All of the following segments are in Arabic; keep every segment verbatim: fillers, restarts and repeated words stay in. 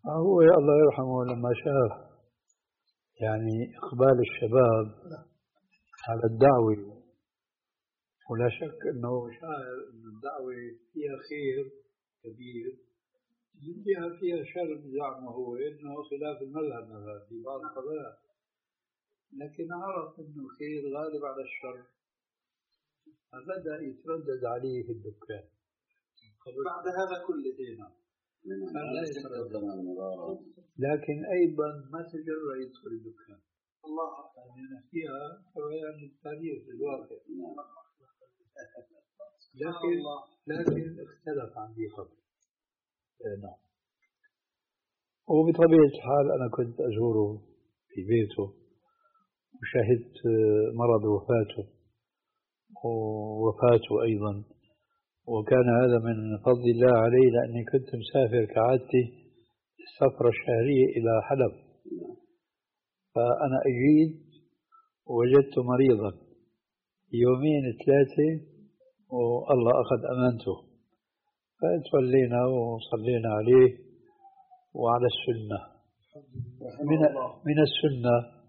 هو يا الله يرحمه لما شاف يعني إقبال الشباب على الدعوة، ولا شك أنه شاعر أن الدعوة فيها خير كبير، من جهة فيها شر بزعمه هو أنه خلاف المذهب مثلا في بعض القضايا، لكن عرف أنه الخير غالب على الشر، فبدأ يتردد عليه في الدكان بعد هذا كله دينا. لكن أيضا ما تجرأ يدخل الدكان الله يعني فيها حرية التاريخ الواقع، لكن لكن اختلف عن ذي قبل. نعم. وبطبيعة الحال أنا كنت أزوره في بيته وشهدت مرض وفاته ووفاته أيضا، وكان هذا من فضل الله علي لأني كنت مسافر كعادتي السفرة الشهرية إلى حلب، فأنا أجيد ووجدت مريضا يومين ثلاثة والله أخذ أمانته، فتولينا وصلينا عليه وعلى السنة من, من السنة،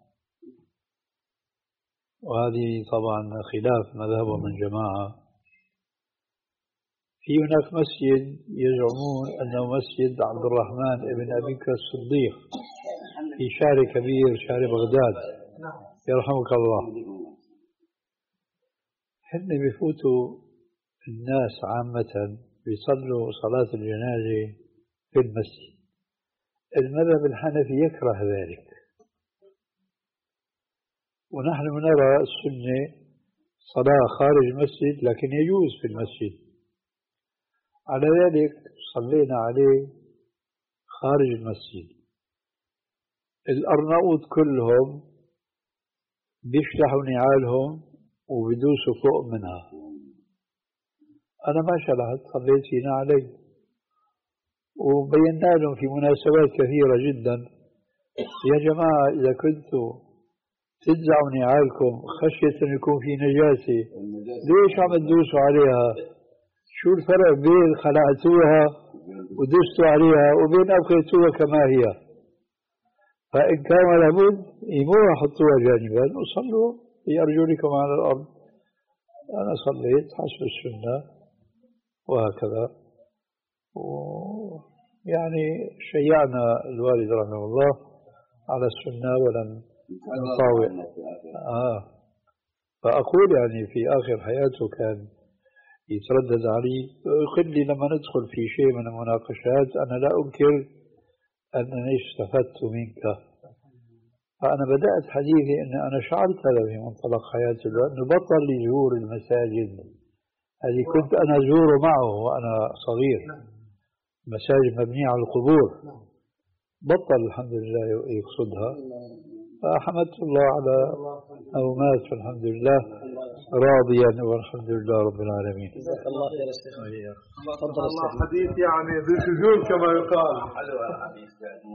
وهذه طبعا خلاف مذهب من جماعة. في هناك مسجد يزعمون أنه مسجد عبد الرحمن ابن أبي بكر الصديق في شارع كبير شارع بغداد يرحمك الله، هن بفوتوا الناس عامة بيصلوا صلاة الجنازة في المسجد. المذهب الحنفي يكره ذلك، ونحن نرى السنة صلاة خارج المسجد لكن يجوز في المسجد. على ذلك صلينا عليه خارج المسجد. الأرناؤوط كلهم بيشلحوا نعالهم وبيدوسوا فوق منها، أنا ما شلحت صليت فينا عليه، وبينا لهم في مناسبات كثيرة جدا يا جماعة إذا كنتوا تدزعوا نعالكم خشية أن يكون في نجاسة ليش عم تدوسوا عليها؟ شو الفرق بين خلعتوها ودوستوا عليها وبين أبقيتوها كما هي؟ فإن كان لابد يموها حطوها جانبا وصلوا بأرجلكم على الأرض. أنا صليت حسب السنة وهكذا، ويعني شيعنا الوالد رحمه الله على السنة ولم نطاوع. آه. فأقول يعني في آخر حياته كان يتردد علي ويقول لي لما ندخل في شيء من المناقشات أنا لا أنكر أنني استفدت منك. فأنا بدأت حديثي أن أنا شعرت هذا في منطلق حياتي أنه بطل يزور المساجد، هذه كنت أنا أزور معه وأنا صغير، مساجد مبنية على القبور بطل الحمد لله يقصدها، فحمدت الله على أو مات الحمد لله راضيا والحمد لله رب العالمين. جزاك الله خير يا شيخ. تفضل الله حديث يعني ذي شجون كما يقال. حلو الحديث.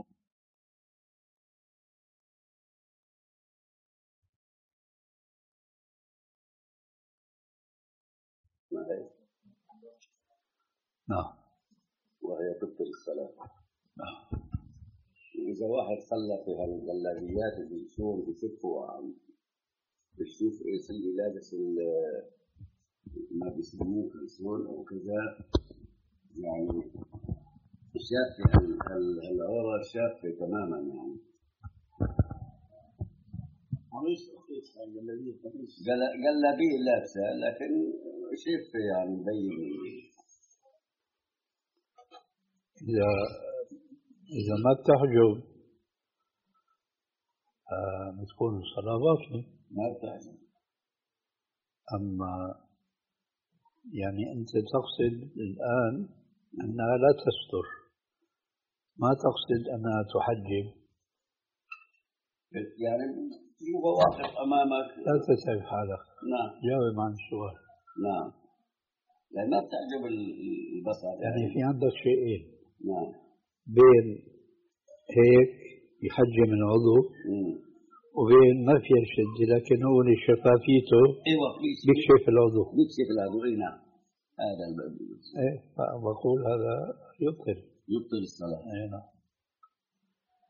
نعم. وهي تبطل الصلاة. نعم. إذا واحد صلى في هالجلابيات اللي بيشوفوا بيشوفوا عم بيشوف إيش اللي لابس ما بيسموه كلسون أو كذا، يعني شافة العورة شافة تماما يعني. جلابية لابسة لكن شافة يعني مبين. إذا إذا ما بتحجب آه بتكون الصلاة باطلة. ما بتحجب. أما يعني أنت تقصد الآن أنها لا تستر، ما تقصد أنها تحجب. يعني يبقى واقف أمامك. لا تتعب حالك. نعم. جاوب عن السؤال. نعم. لأن ما بتحجب البصر. يعني في عندك شيئين. نعم. بين هيك يحجم العضو وبين ما في شد لكن هو شفافيته ايوه بيكشف العضو. بيكشف العضو. اي نعم. هذا ايه بقول هذا يبطل يبطل الصلاة. اي نعم.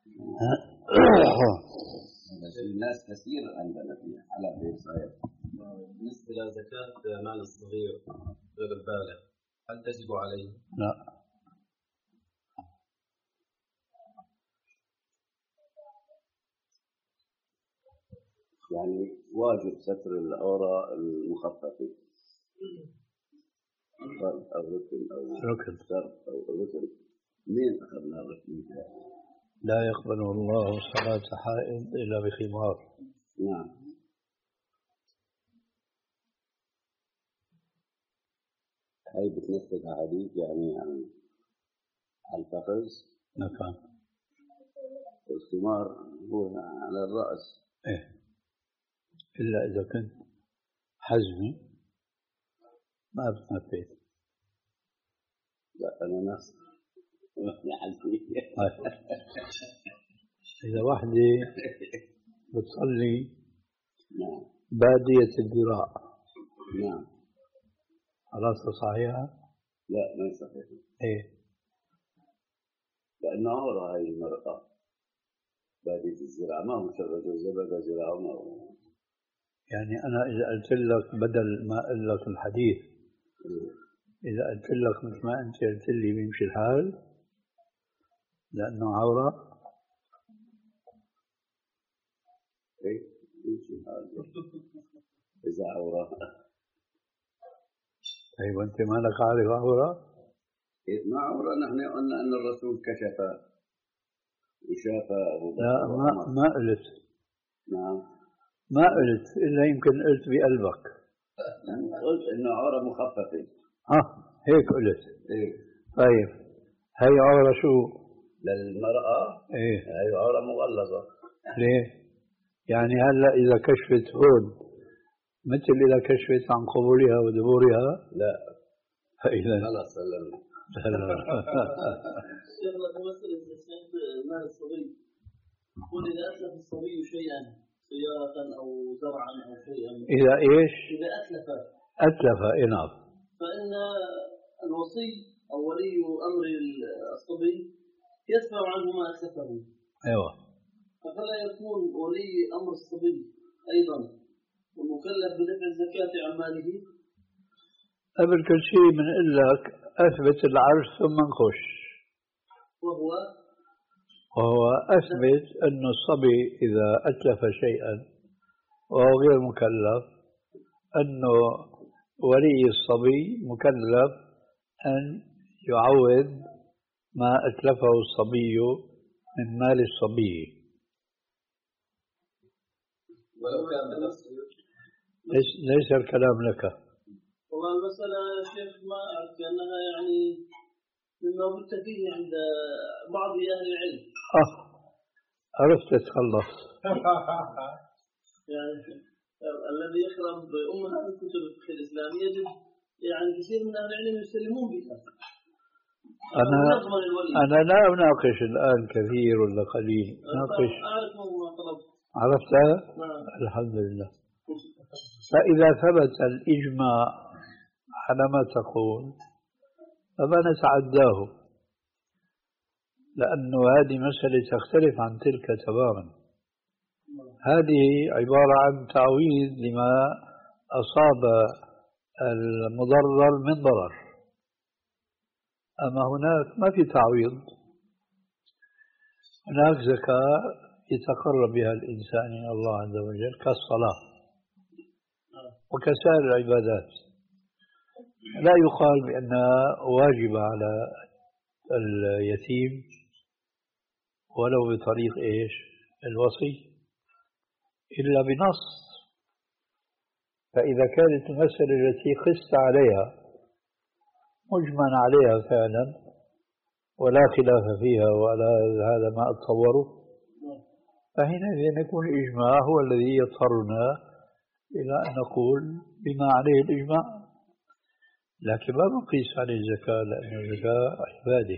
الناس كثير عندنا فيها على غير صحيح. بالنسبة لزكاة مال الصغير غير البالغ هل تجب عليه؟ لا. يعني واجب ستر العورة المخففة فرض أو ركن أو ركن شرط أو ركن. مين أخذنا الركن؟ لا يقبل الله صلاة حائض إلا بخمار. نعم. هاي بتنفذ حديث يعني عن الفخذ. نعم. الخمار هو على الرأس. إيه. إلا إذا كنت حزمي ما بتنفذ. لا أنا نفس إذا وحدة بتصلي نعم بادية الذراع نعم خلاص صحيحة؟ لا ما صحيح. إيه. لأنه عورة هاي المرأة بادية الذراع ما هو شرط الزبدة ذراع ما هو. يعني أنا إذا قلت لك بدل ما أقول لك الحديث إذا قلت لك مثل ما أنت قلت لي بيمشي الحال لأنه عورة. إيه بيمشي الحال إذا عورة. طيب وأنت مالك عارف عورة؟ إيه ما عورة. نحن قلنا أن الرسول كشف وشاف أبو بكر. لا ما ما قلت. نعم ما قلت إلا يمكن قلت بقلبك. قلت إنه عورة مخففة. ها هيك قلت. إيه. طيب هي عورة شو؟ للمرأة. إيه. هي عورة مغلظة. ليه؟ يعني هلا إذا كشفت هون مثل إذا كشفت عن قبولها ودبورها؟ لا. فإذا خلاص سلمنا. الشيخ لك مثلا الشيخ مال الصبي يقول إذا أتلف الصبي شيئا سيارة أو زرعا أو شيئا. إذا إيش؟ إذا أتلف. أتلف إيه نعم. فإن الوصي أو ولي أمر الصبي يدفع عنه ما أتلفه. أيوة. فلا يكون ولي أمر الصبي أيضا ومكلف بدفع الزكاة عن ماله؟ قبل كل شيء بنقول لك أثبت العرش ثم نخش. وهو وهو أثبت أن الصبي إذا أتلف شيئا وهو غير مكلف أنه ولي الصبي مكلف أن يعوض ما أتلفه الصبي من مال الصبي. ولو كان بنفسه. ليس, ليس الكلام لك. والله المسألة يا شيخ ما أعرف أنها يعني مما قلت فيه عند بعض أهل العلم. آه عرفت تتخلص. يعني الذي يقرأ بأمها من كتب الفقه الإسلامية يجد يعني كثير من أهل العلم يسلمون بها. أنا أنا لا أناقش الآن كثير ولا قليل. أناقش. أعرف ما طلبت. عرفتها؟ نعم. الحمد لله. فإذا ثبت الإجماع على ما تقول فما نتعداه لأن هذه مسألة تختلف عن تلك تماما. هذه عبارة عن تعويض لما أصاب المضرر من ضرر. أما هناك ما في تعويض. هناك زكاة يتقرب بها الإنسان إلى الله عز وجل كالصلاة وكسائر العبادات. لا يقال بأنها واجبة على اليتيم ولو بطريق إيش الوصي إلا بنص. فإذا كانت المسألة التي قست عليها مجمع عليها فعلا ولا خلاف فيها ولا هذا ما أتصوره فحينئذ يكون الإجماع هو الذي يضطرنا إلى أن نقول بما عليه الإجماع. لكن ما نقيس عليه الزكاة لأن الزكاة عبادة.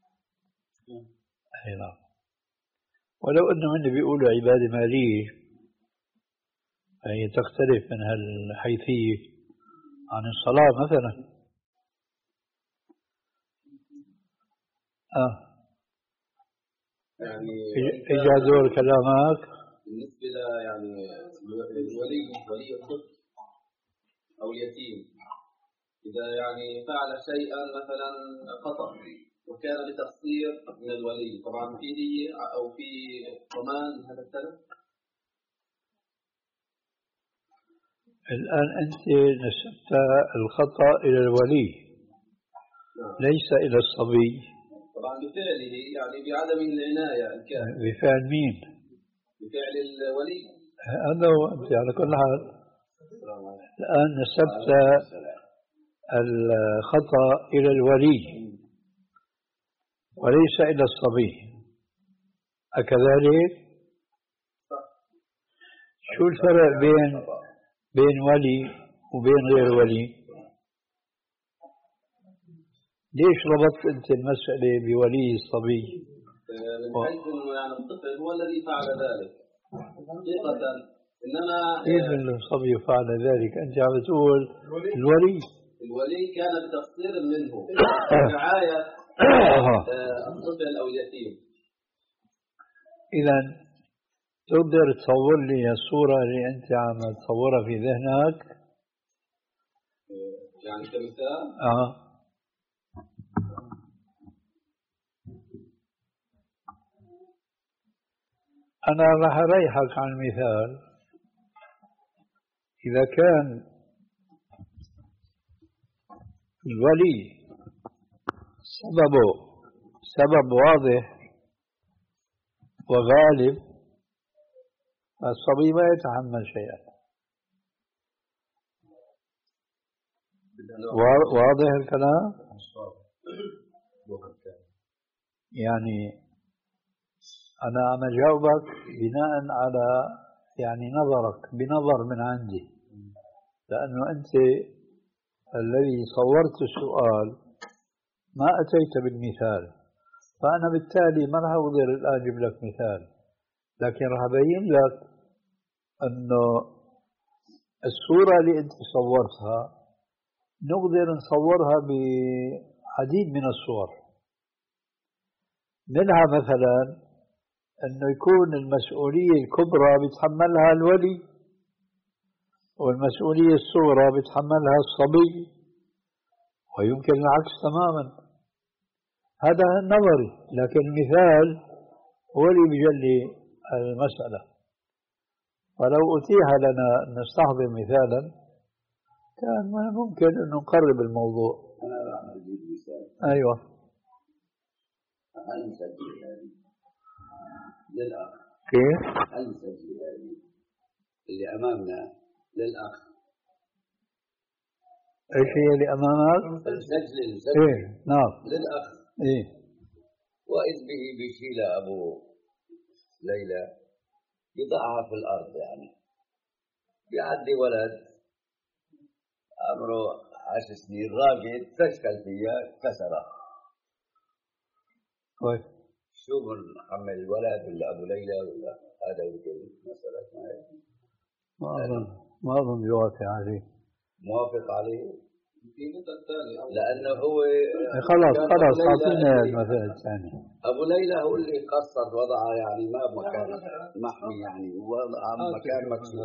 أي نعم. ولو أنه من بيقولوا عبادة مالية فهي تختلف من هالحيثية عن الصلاة مثلا. آه. يعني إجا دور كلامك بالنسبة ل يعني الولي ولي الطفل أو اليتيم إذا يعني فعل شيئا مثلا خطأ وكان بتقصير من الولي، طبعا في دية أو في ضمان هذا السبب. الآن أنت نسبت الخطأ إلى الولي ليس إلى الصبي. طبعا بفعله يعني بعدم العناية الكافية. بفعل مين؟ بفعل الولي. هذا هو. أنت على كل حال الآن نسبت الخطأ إلى الولي وليس إلى الصبي، أكذلك؟ شو الفرق بين بين ولي وبين غير ولي؟ ليش ربطت أنت المسألة بولي الصبي؟ من حيث إنه يعني الطفل هو الذي فعل ذلك حقيقة، إنما كيف الصبي فعل ذلك؟ أنت عم تقول الولي الولي كان بتقصير منه رعاية الطفل أو اليتيم. إذا تقدر تصور لي الصورة اللي أنت عم تصورها في ذهنك؟ يعني كمثال؟ آه. أنا راح أريحك عن المثال. إذا كان الولي سببه سبب واضح وغالب الصبي ما يتحمل شيئا. واضح الكلام؟ يعني أنا عم أجاوبك بناء على يعني نظرك بنظر من عندي، لأنه أنت الذي صورت السؤال ما أتيت بالمثال، فأنا بالتالي ما راح أقدر الآن أجيب لك مثال، لكن راح أبين لك أنه الصورة اللي أنت صورتها نقدر نصورها بعديد من الصور. منها مثلا أنه يكون المسؤولية الكبرى بيتحملها الولي والمسؤولية الصغرى بيتحملها الصبي، ويمكن العكس تماما. هذا نظري، لكن المثال هو اللي بيجلي المسألة. فلو أتيح لنا أن نستحضر مثالا كان ممكن أن نقرب الموضوع. أنا راح أجيب مثال. أيوة. هل نسجل هذه للأخ؟ كيف؟ هل نسجل هذه اللي أمامنا للأخ؟ ايش هي اللي أمامك؟ نسجل نسجل إيه نعم للأخ. إيه. وإذ به بيشيل أبو ليلى يضعها في الأرض، يعني بيعدي ولد عمره عشر سنين راقد فشكل فيها كسرها. كويس. شو بنحمل الولد ولا أبو ليلى ولا هذا يمكن مسألة ما هي؟ ما أظن ما أظن يوافق عليه. موافق عليه؟ في مثل ثاني لأنه هو خلاص خلاص أعطينا المثال الثاني. أبو ليلى هو اللي قصر وضعها يعني ما بمكان محمي، يعني وضعها مكان مكسور.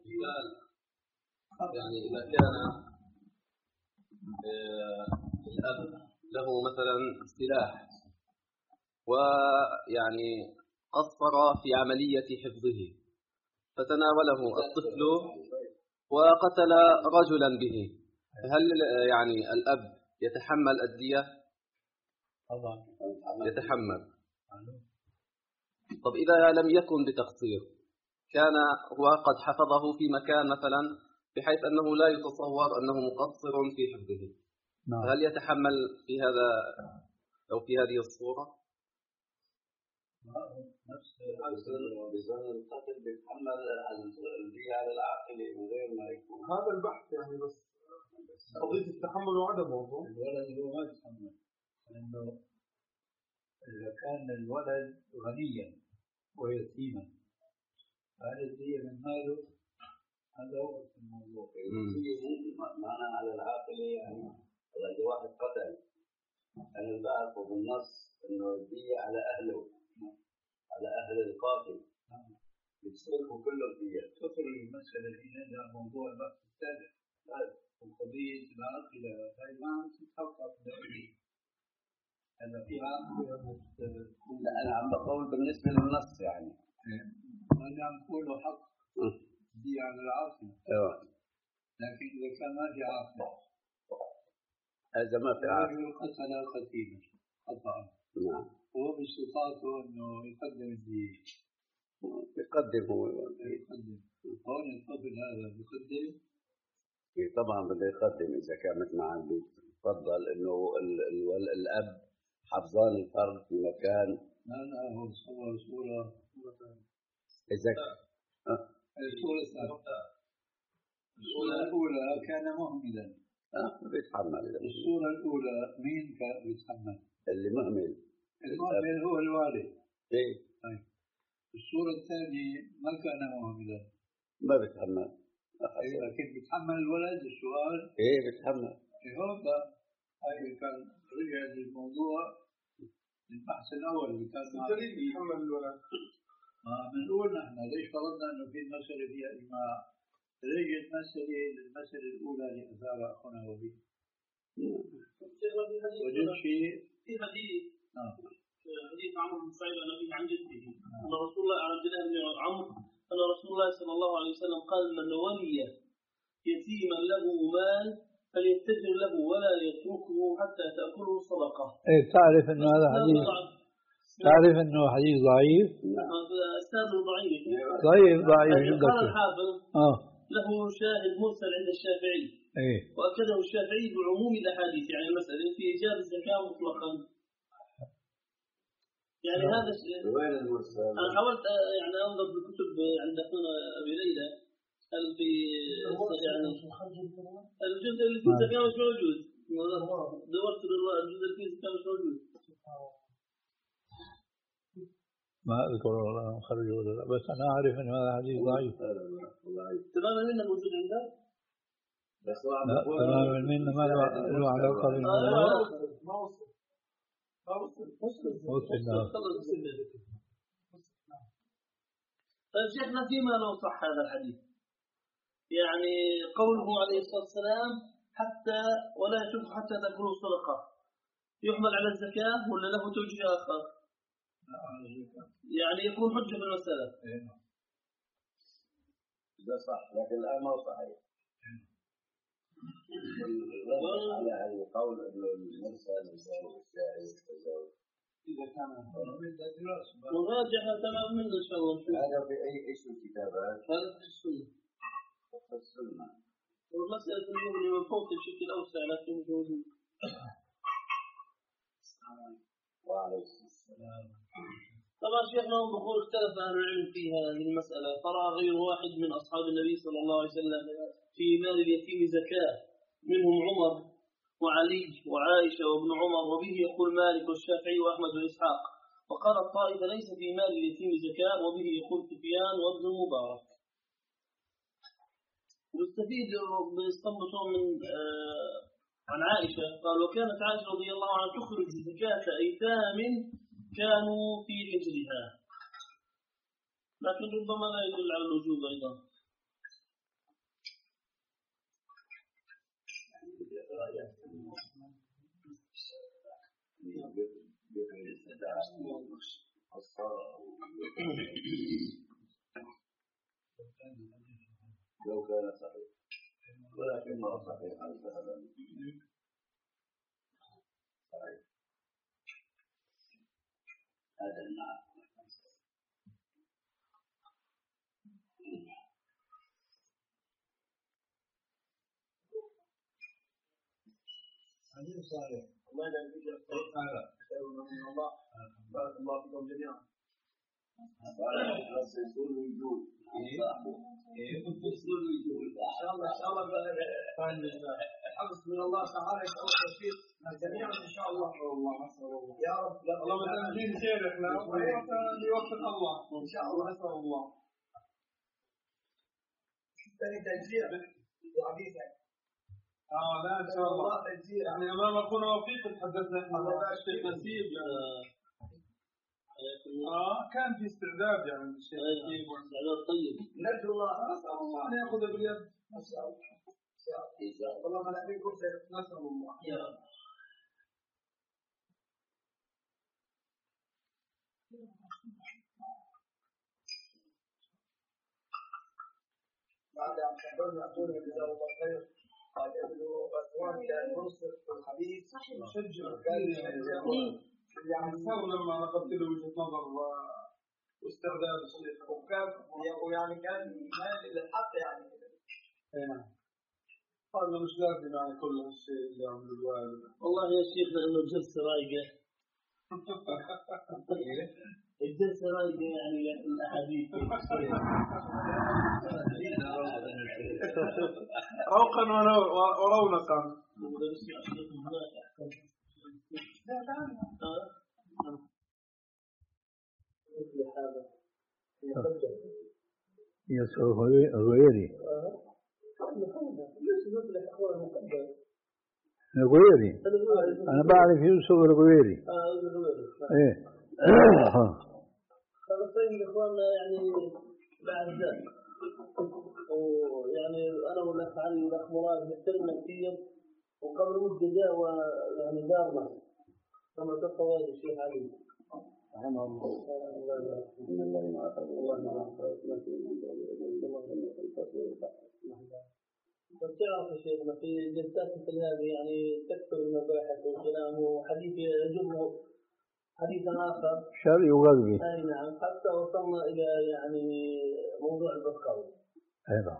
يعني إذا كان الأب له مثلا سلاح ويعني قصر في عملية حفظه فتناوله الطفل وقتل رجلا به، هل يعني الأب يتحمل الدية؟ طبعا يتحمل. طب إذا لم يكن بتقصير، كان هو قد حفظه في مكان مثلا بحيث أنه لا يتصور أنه مقصر في حفظه، نعم. هل يتحمل في هذا أو في هذه الصورة؟ نفس بظن القتل بيتحمل الدية على العاقلة من غير ما يكون. هذا البحث يعني، بس قضية التحمل وعدمه. الولد هو ما يتحمل، لأنه إذا كان الولد غنيا ويتيما فهذه الدية من ماله، هذا هو الموضوع. الدية معناها على العاقلة، يعني إذا واحد قتل أنا اللي بعرفه بالنص إنه الدية على أهله، وكلهم فيها. تدخل المسألة في هذا موضوع البحث السابق وقضية العاقلة هاي ما عم تتحقق دائما. هذا في عاقلة لا أنا عم بقول بالنسبة للنص يعني. أنا عم بقول له حق دي على العاقلة. أيوة. لكن إذا كان ما في عاقلة هذا ما في عاقلة. الرجل قتل قتيلا خطأ. نعم. هو باستطاعته إنه يقدم الدين. يقدم هو. يقدم. هون الطفل هذا بيقدم. طبعا بده يقدم إذا كان مثل ما عم بيتفضل إنه الأب حفظان الفرد في مكان. لا لا هو صور صورة إذا الصورة الثانية. الصورة الأولى كان مهملا. آه بيتحمل. الصورة الأولى مين كان بيتحمل؟ اللي مهمل. المهمل هو الوالد. إيه. طيب. الصورة الثانية ما كان مهملا. ما بيتحمل. إيه لكن بيتحمل الولد السؤال. إيه بيتحمل. إيه هون بقى هاي كان رجع للموضوع البحث الأول اللي كان مع يتحمل الولد. ما بنقول نحن ليش فرضنا إنه في مسألة فيها إجماع؟ رجعت مسألة للمسألة الأولى لأثار أخونا وبي. وجد شيء في حديث نعم حديث عمرو بن سعيد عن أبيه عن جده أن رسول الله عن عبد الله بن عمرو أن رسول الله صلى الله عليه وسلم قال من ولي يتيما له مال فليتجر له ولا يتركه حتى تأكله الصدقة. إيه تعرف إنه هذا حديث تعرف إنه حديث ضعيف. أسناده ضعيف. ضعيف ضعيف جدا. قال الحافظ آه له شاهد مرسل عند الشافعي. إيه. وأكده الشافعي بعموم الأحاديث يعني المسألة في إيجاب الزكاة مطلقا. يعني هذا الشيء. وين المرسل؟ أنا حاولت يعني أنظر بالكتب عند أخونا أبي ليلى هل في يعني الجزء اللي فيه الزكاة مش موجود. دورت الجزء اللي فيه الزكاة مش موجود. ما أذكر والله خرجه ولا لا بس أنا أعرف إنه هذا حديث ضعيف. تماما منه موجود عندك؟ لا تماما منه ما له علاقة بالموضوع. ما وصل ما وصل وصل. طيب شيخنا فيما لو صح هذا الحديث يعني قوله عليه الصلاة والسلام حتى ولا يشوف حتى تأكلوا صدقة يحمل على الزكاة ولا له توجيه آخر؟ يعني يكون حجة في المسألة. ده صح لكن الآن ما هو صحيح. على القول إنه المرسل الشاهد التزاوج إذا كان نراجع تمام منه إن شاء الله. هذا في أي إيش الكتابات؟ هذا في السنة. في السنة. ومسألة المغني من فوق بشكل أوسع لكن مش موجود. وعليكم السلام. طبعا شيخنا بقول اختلف أهل العلم في هذه المسألة فرأى غير واحد من أصحاب النبي صلى الله عليه وسلم في مال اليتيم زكاة منهم عمر وعلي وعائشة وابن عمر وبه يقول مالك والشافعي وأحمد وإسحاق وقال الطائفة ليس في مال اليتيم زكاة وبه يقول سفيان وابن المبارك. واستفيد بيستنبطون من آه عن عائشة قال وكانت عائشة رضي الله عنها تخرج زكاة أيتام كانوا في حجرها لكن ربما لا يدل على الوجوب أيضا. لو كان صحيح ولكن ما صحيح هذا صحيح هذا النعم. حديث صحيح. الله يجزيك خير من الله بارك الله فيكم جميعا. بس يكون وجود يكون وجود ان شاء الله ان شاء الله الحفظ من الله تعالى يسأل التوفيق جميعا ان شاء الله. يا رب اللهم تنجين خير احنا ويوفق الله ان شاء الله. نسأل الله ثاني تجزيع وعبيدك. اه لا ان شاء الله يعني امام اخونا وفيق تحدثنا احنا الشيخ نسيب آه كان في استعداد يعني الشيء استعداد طيب. نرجو الله نسأل الله أن يأخذ باليد. نسأل الله والله ما نبيكم نسأل الله يا رب. بعد أن حضرنا أقول جزاه الله خير قال ابن غزوان كان منصف والخبيث يشجع يعني صار لما نقلت له وجهة نظر واستعداد الشيخ وكان ويعني كان مايل للحق يعني كده. نعم. قال مش لازم يعني كل هالشيء اللي عند الوالد. والله يا شيخ لأنه الجلسة رايقة. الجلسة رايقة يعني الأحاديث. روقا ورونقا. يسوع غيري الغويري أنا بعرف يوسف الغويري. إيه. هذا طيب إخواننا يعني بعد ذلك ويعني أنا والأخ علي والأخ مراد نحترمنا كثير وقبل مدة جاء ويعني دارنا كما تفضل الشيخ علي. رحمه الله. إن الله ما أخذ الله ما أخذ وتعرف يا شيخنا في جلسات مثل هذه يعني تكثر المباحث والكلام وحديث يجره حديثا آخر شرعي وغربي. أي نعم حتى وصلنا إلى يعني موضوع البرقاوي. أيضا.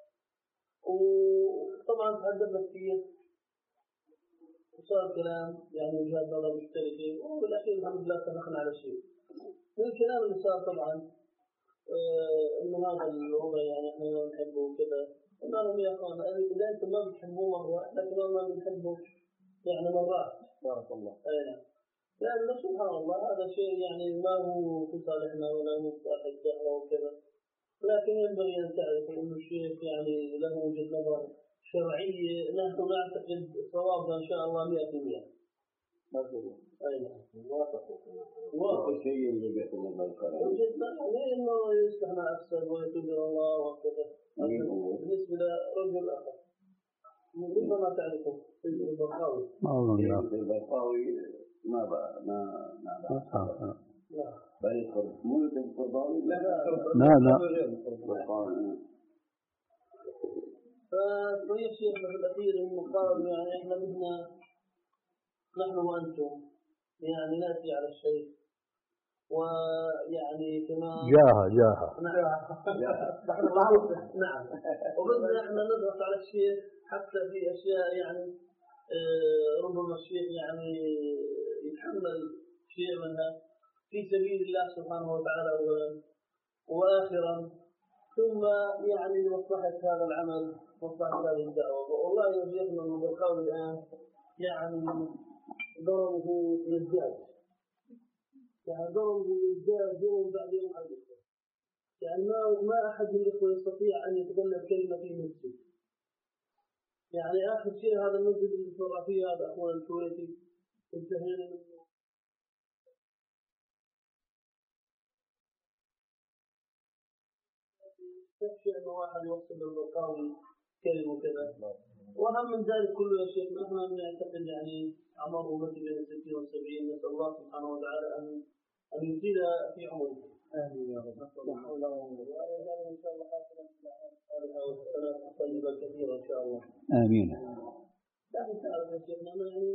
وطبعا تحدثنا كثير وصار كلام يعني وجهات نظر مختلفة وبالأخير الحمد لله اتفقنا على شيء. من الكلام اللي صار طبعا آه إنه هذا الوضع يعني إحنا ما نحبه وكذا. قلنا لهم يا أخوان إذا أنتم ما بتحبوه مرة إحنا كمان ما بنحبه يعني مرات. بارك الله. أي نعم. لأن سبحان الله هذا شيء يعني ما هو في صالحنا ولا هو في صالح الدعوة وكذا. لكن ينبغي أن تعرف أن الشيخ يعني له وجهة نظر شرعية نحن نعتقد صوابها إن شاء الله مئة في مئة. أي نعم. وكل شيء اللي بيحصل من القرآن. وجدنا يعني إنه يصلحنا أفسد ويتوب الله وكذا. بالنسبة لرجل آخر. ربما تعرفه في البرقاوي. البرقاوي ما بقى ما ما بقى. بيت مو القرباني لا لا لا. فطيب شيخنا في الأخير إنه قال يعني إحنا بدنا نحن وأنتم يعني نأتي على الشيء ويعني كما جاها جاها. نعم. وبدنا إحنا ندرس على الشيء حتى في أشياء يعني ربما الشيء يعني يتحمل شيء منها في سبيل الله سبحانه وتعالى أولا وآخرا ثم يعني لمصلحة هذا العمل مصلحة هذه الدعوة. والله يا شيخنا البرقاوي الآن يعني ضربه يزداد يعني ضربه يزداد يوم بعد يوم على الإخوة يعني ما ما أحد من الإخوة يستطيع أن يتكلم كلمة في مسجد. يعني آخر شيء هذا المسجد اللي صار فيه هذا أخوان الكويتي انتهينا منه. تكفي أن واحد يوصل للبرقاوي كلمة كذا. وأهم من ذلك كله يا شيخ نحن نعتقد يعني أعمار أمتي بين الستين والسبعين نسأل الله سبحانه وتعالى أن أن يزيد في عمره. آمين يا رب. إن شاء الله حاصلا في الأعمال الصالحة والحسنات الطيبة كثيرة إن شاء الله. آمين. لكن تعرف يا شيخ أنا يعني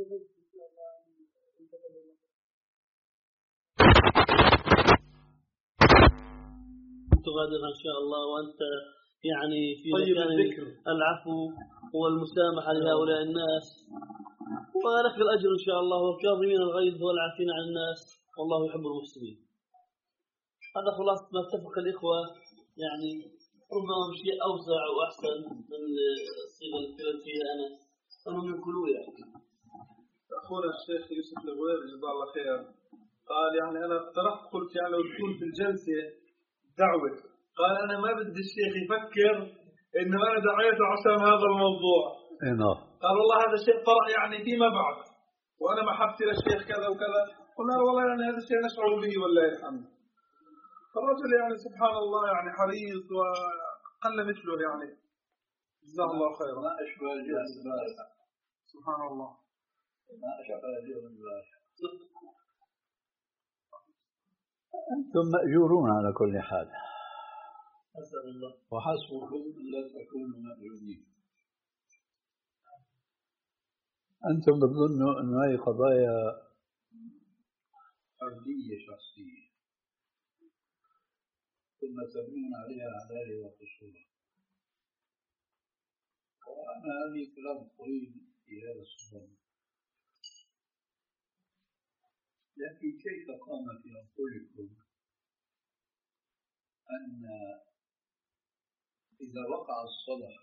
تغادرها إن شاء الله وأنت يعني في طيب مكان الذكر العفو والمسامحة لهؤلاء الناس ولك الأجر إن شاء الله والكاظمين الغيظ والعافين عن الناس والله يحب المحسنين. هذا خلاصة ما اتفق الإخوة يعني ربما شيء أوسع وأحسن من الصيغة اللي كنت فيها أنا أنهم يقولوا يعني. أخونا الشيخ يوسف الغويري جزاه الله خير قال يعني أنا اقترحت قلت يعني لو تكون في الجلسة دعوة قال أنا ما بدي الشيخ يفكر إنه أنا دعيته عشان هذا الموضوع. نعم. قال والله هذا شيء طرأ يعني فيما بعد وأنا محبتي للشيخ كذا وكذا قلنا والله يعني هذا الشيء نشعر به والله الحمد. فالرجل يعني سبحان الله يعني حريص وقل مثله يعني. جزاه الله خيرا. ما أشبه الجهاز سبحان الله. ما أشبه الجهاز. أنتم مأجورون على كل حال. أسأل الله. وحسبكم لا تكونوا مأجورين. أنتم بتظنوا أن هذه قضايا فردية شخصية ثم تبنون عليها أعداء وقصورا. وأنا هذه كلام طويل في هذا الصدد، لكن كيف قام في عقولكم أن إذا وقع الصلح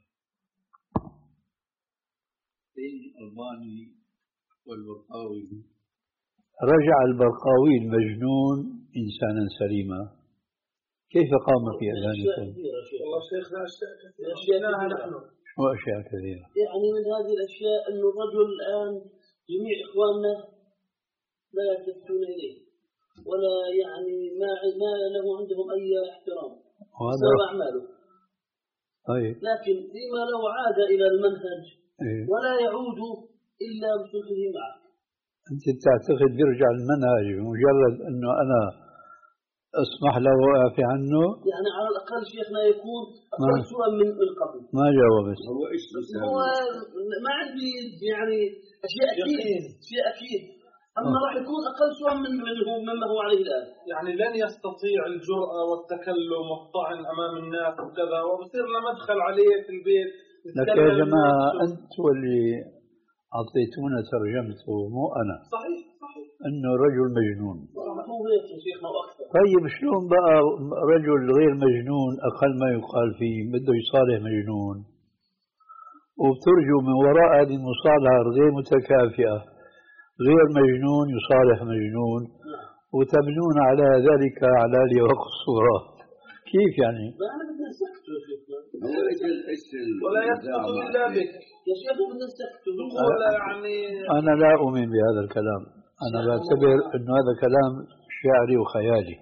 بين الألباني والبرقاوي رجع البرقاوي المجنون إنسانا سليما، كيف قام في أذهانكم؟ والله شيخنا أشياء نحن وأشياء كثيرة. يعني من هذه الأشياء أن الرجل الآن جميع إخواننا لا يلتفتون إليه ولا يعني ما ما له عندهم أي احترام بسبب أعماله. طيب. لكن فيما لو عاد إلى المنهج إيه؟ ولا يعود إلا بصلحه معك. أنت تعتقد بيرجع المنهج مجرد أنه أنا أسمح له وأعفي عنه؟ يعني على الأقل شيخنا يكون أقل سوءا من من قبل. ما جاوب بس. هو إيش هو ما عندي يعني أشياء أكيد أشياء أكيد أما راح يكون أقل سوءا من مما هو عليه الآن. يعني لن يستطيع الجرأة والتكلم والطعن أمام الناس وكذا وبصير له مدخل عليه في البيت. لك يا جماعة أنتوا اللي أعطيتونا ترجمته مو أنا. صحيح صحيح. أنه رجل مجنون. هو هيك شيخنا وأكثر. طيب شلون بقى رجل غير مجنون أقل ما يقال فيه بده يصالح مجنون، وبترجوا من وراء هذه المصالحة غير متكافئة غير مجنون يصالح مجنون وتبنون على ذلك أعلالي وقصورات، كيف يعني؟ لا أنا بدنا نسكت يا شيخنا. هو إيش إيش ولا يسقط إلا بك يا شيخ بدنا نسكت. ولا يعني أنا لا أؤمن بهذا الكلام، أنا بعتبر أنه هذا كلام شعري وخيالي،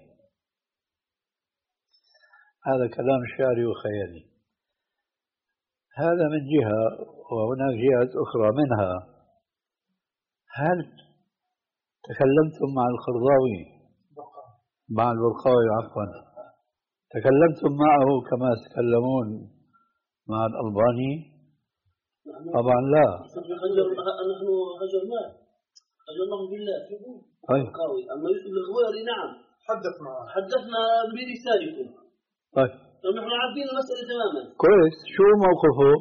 هذا كلام شعري وخيالي. هذا من جهة، وهناك جهات أخرى منها هل تكلمتم مع القرضاوي مع البرقاوي عفوا تكلمتم معه كما تتكلمون مع الألباني؟ طبعا لا. نحن هجرناه هجرناه بالله. طيب. أما يوسف الغويري نعم حدث معه حدثنا برسالكم. طيب. نحن عارفين المسألة تماما. كويس. شو موقفه؟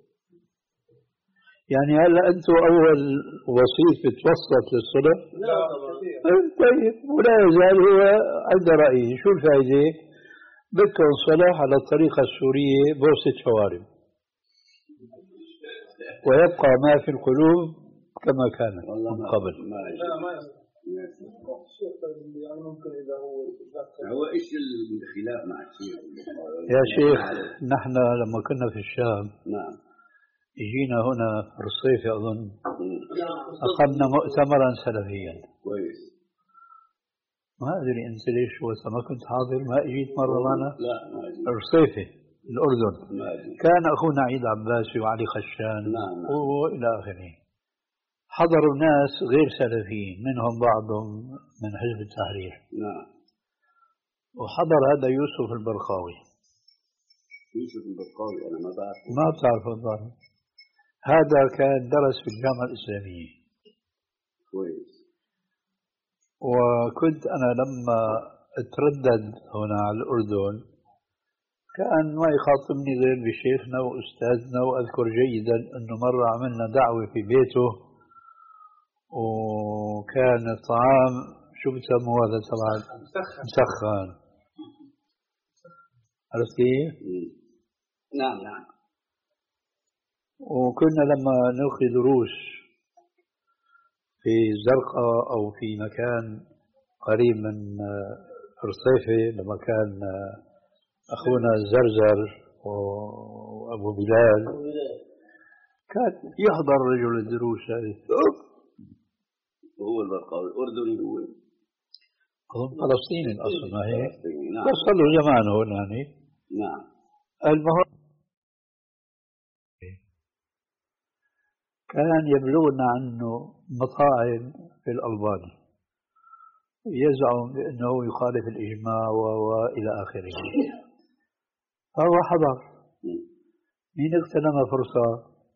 يعني هلا أنتم أول وسيط بتوسط للصلح؟ لا طبعا. طيب ولا يزال هو عند رأيه. شو الفائدة؟ بكون صلح على الطريقة السورية بوسط شوارب ويبقى ما في القلوب كما كان من قبل. لا ما يعني ممكن إذا هو هو إيش الخلاف مع الشيخ؟ يا شيخ نحن لما كنا في الشام نعم جينا هنا في الصيف أظن أقمنا مؤتمرا سلفيا. كويس. ما أدري أنت ليش وقت ما كنت حاضر ما أجيت مرة معنا؟ لا ما أجيت. الصيفي الأردن. ما أجيت. كان أخونا عيد عباسي وعلي خشان نعم. وإلى آخره. حضروا ناس غير سلفيين منهم بعضهم من حزب التحرير. نعم. وحضر هذا يوسف البرقاوي. يوسف البرقاوي أنا ما بعرف. ما بتعرفه الظاهر. هذا كان درس في الجامعة الإسلامية. كويس. وكنت أنا لما اتردد هنا على الأردن كان ما يخاطبني غير بشيخنا وأستاذنا. وأذكر جيدا أنه مرة عملنا دعوة في بيته وكان الطعام شو بسموه هذا طبعا مسخن. عرفت كيف؟ نعم نعم. وكنا لما نلقي دروس في الزرقاء أو في مكان قريب من رصيفة لما كان أخونا الزرزر وأبو بلال كان يحضر رجل الدروس هذه. هو البرقاوي الأردني هو فلسطيني الأصل ما هي نعم. بس صار له زمان هون يعني. نعم. المهم كان يبلغنا عنه مطاعن في الألباني يزعم بأنه يخالف الإجماع وإلى آخره. فهو حضر. مين اغتنم فرصة؟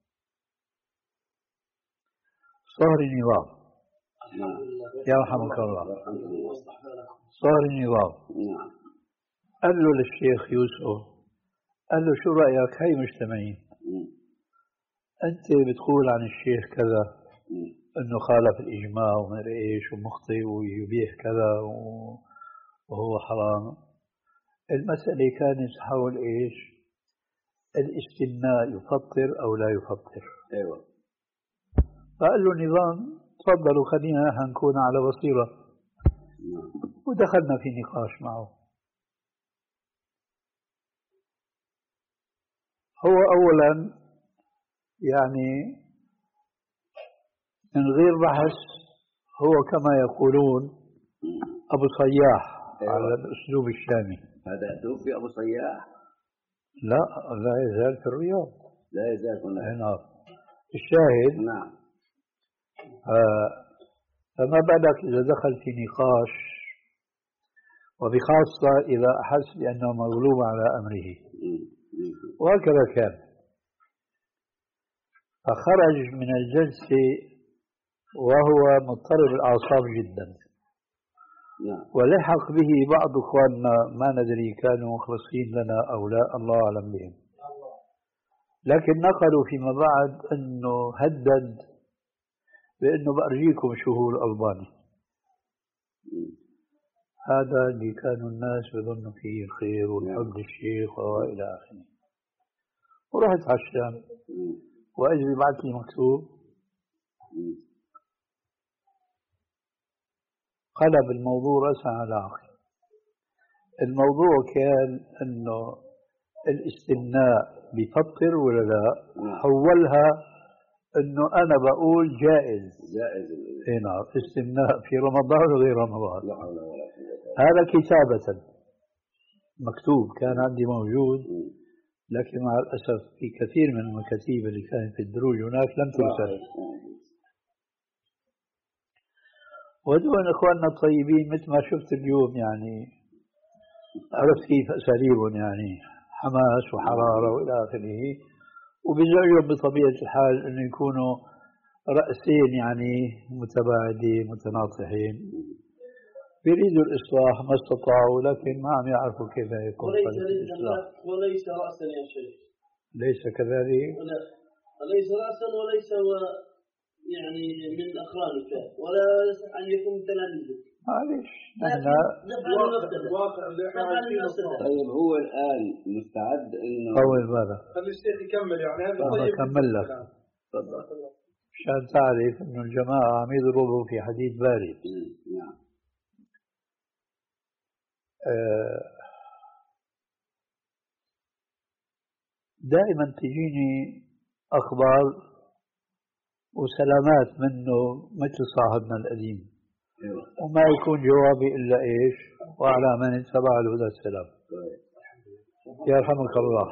صهر النظام. يرحمك الله. صهر النظام. قال له للشيخ يوسف، قال له شو رأيك هاي مجتمعين، أنت بتقول عن الشيخ كذا أنه خالف الإجماع وما إيش ومخطئ ويبيح كذا وهو حرام. المسألة كانت حول إيش؟ الاستثناء يفطر أو لا يفطر. أيوة. فقال له النظام تفضلوا خلينا هنكون على بصيرة. ودخلنا في نقاش معه. هو أولا يعني من غير بحث هو كما يقولون أبو صياح. أيوة. على الأسلوب الشامي. هذا توفي أبو صياح؟ لا لا يزال في الرياض. لا يزال هناك. نعم. الشاهد. نعم. آه فما بالك إذا دخل في نقاش وبخاصة إذا أحس بأنه مغلوب على أمره. وهكذا كان. فخرج من الجلسة وهو مضطرب الأعصاب جدا. ولحق به بعض إخواننا ما ندري كانوا مخلصين لنا أو لا، الله أعلم بهم، لكن نقلوا فيما بعد أنه هدد بأنه بأرجيكم شو هو الألباني. هذا اللي كانوا الناس بظنوا فيه الخير والحب للشيخ وإلى آخره. ورحت على الشام وأجري بعث لي مكتوب قلب الموضوع رأسا على عقب. الموضوع كان أنه الاستثناء بيفطر ولا لا؟ حولها أنه أنا بقول جائز. جائز. إيه نعم. استثناء في رمضان وغير رمضان. هذا كتابة مكتوب كان عندي موجود، لكن مع الأسف في كثير من المكاتيب اللي كانت في الدروج هناك لم ترسل. ودون إخواننا الطيبين مثل ما شفت اليوم يعني عرفت كيف أساليبهم يعني حماس وحرارة وإلى آخره، وبزعجهم بطبيعة الحال أن يكونوا رأسين يعني متباعدين متناطحين يريدوا الإصلاح ما استطاعوا، لكن ما عم يعرفوا كيف يكون الإصلاح. وليس رأسا يا شيخ. ليس كذلك؟ لا ليس رأسا وليس و يعني من أقرانك ولا يصح أن يكون تلاميذك. معلش نحن طيب هو الآن مستعد إنه طول بالك. خلي الشيخ يكمل يعني هذا أنا أكمل لك عشان تعرف إنه الجماعة عم يضربوا في حديد بارد. نعم. دائما تجيني أخبار وسلامات منه مثل صاحبنا القديم، وما يكون جوابي إلا إيش؟ وعلى من اتبع الهدى السلام. يرحمك الله.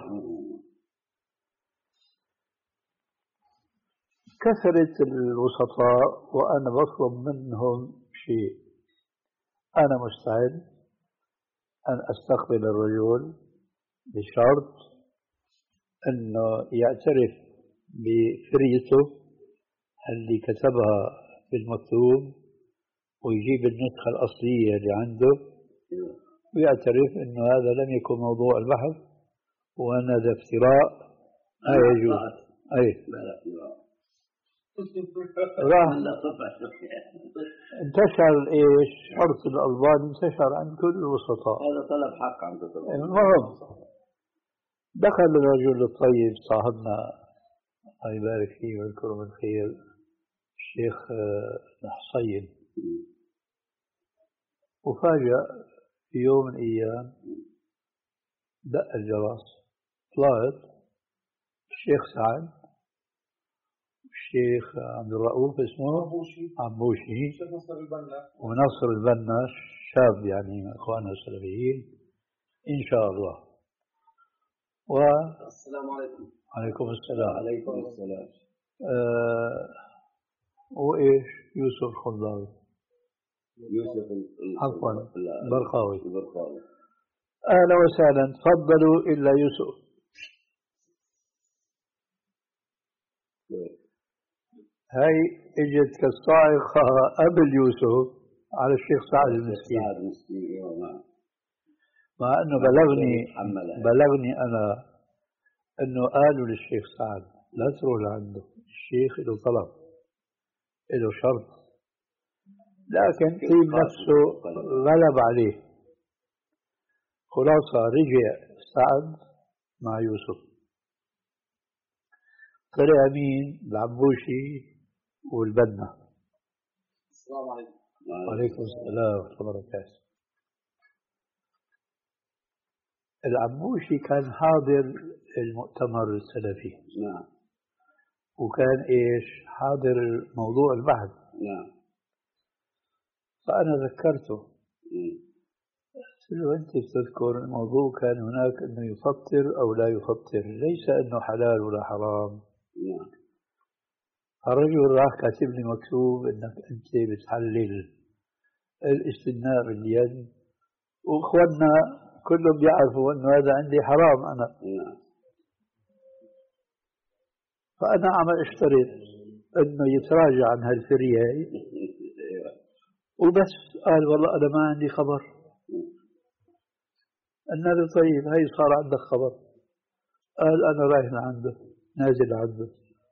كثرة الوسطاء وأنا بطلب منهم شيء، أنا مستعد أن أستقبل الرجل بشرط أنه يعترف بفريته اللي كتبها بالمكتوب ويجيب النسخة الأصلية اللي عنده ويعترف أنه هذا لم يكن موضوع البحث وأن هذا افتراء لا يجوز. أي راح انتشر ايش؟ حرص الألباني انتشر عند كل الوسطاء. هذا طلب حق عند كل. المهم دخل الرجل الطيب صاحبنا الله يبارك فيه ويذكره بالخير الشيخ الحصين، وفاجأ في يوم من الأيام دق الجرس، طلعت الشيخ سعد الشيخ عبد الرؤوف اسمه عبوشي ونصر البنا شاب يعني من إخواننا السلفيين إن شاء الله. و السلام عليكم. عليكم السلام. عليكم السلام. آه وإيش يوسف الخضاوي يوسف عفوا البرقاوي. البرقاوي. أهلا وسهلا، تفضلوا إلا يوسف. هاي اجت كالصاعقة قبل يوسف على الشيخ سعد المسكين، مع أنه بلغني بلغني أنا أنه قالوا للشيخ سعد لا تروح لعنده، الشيخ له طلب له شرط، لكن طيب نفسه غلب عليه. خلاصة رجع سعد مع يوسف، طلع مين؟ العبوشي والبنا. السلام عليكم. وعليكم السلام ورحمة الله وبركاته. العبوشي كان حاضر المؤتمر السلفي. نعم. وكان ايش؟ حاضر موضوع البحث. نعم. فأنا ذكرته. قلت له أنت بتذكر الموضوع كان هناك أنه يفطر أو لا يفطر، ليس أنه حلال ولا حرام. نعم. الرجل راح كاتب لي مكتوب أنك أنت بتحلل الاستثناء باليد، وإخواننا كلهم بيعرفوا أنه هذا عندي حرام أنا. نعم. فأنا عم أشترط أنه يتراجع عن هالفرية وبس. قال والله أنا ما عندي خبر. قلنا له طيب هي صار عندك خبر؟ قال أنا رايح لعنده، نازل عنده.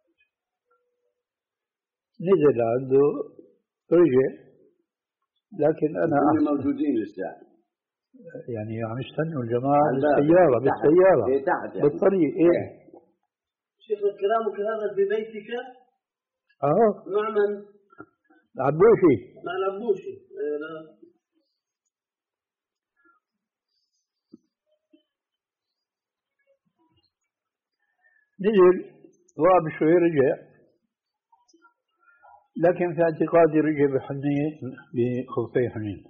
نزل عنده رجع، لكن أنا موجودين لسه يعني عم يستنوا الجماعة بالسيارة بالسيارة إيه تحت يعني. بالطريق. إيه شيخ كلامك هذا ببيتك؟ أهو. مع من؟ العبوشي. مع العبوشي. إيه لا. نزل وقام شوي رجع، لكن في اعتقادي رجع بحنية بخفي حنين.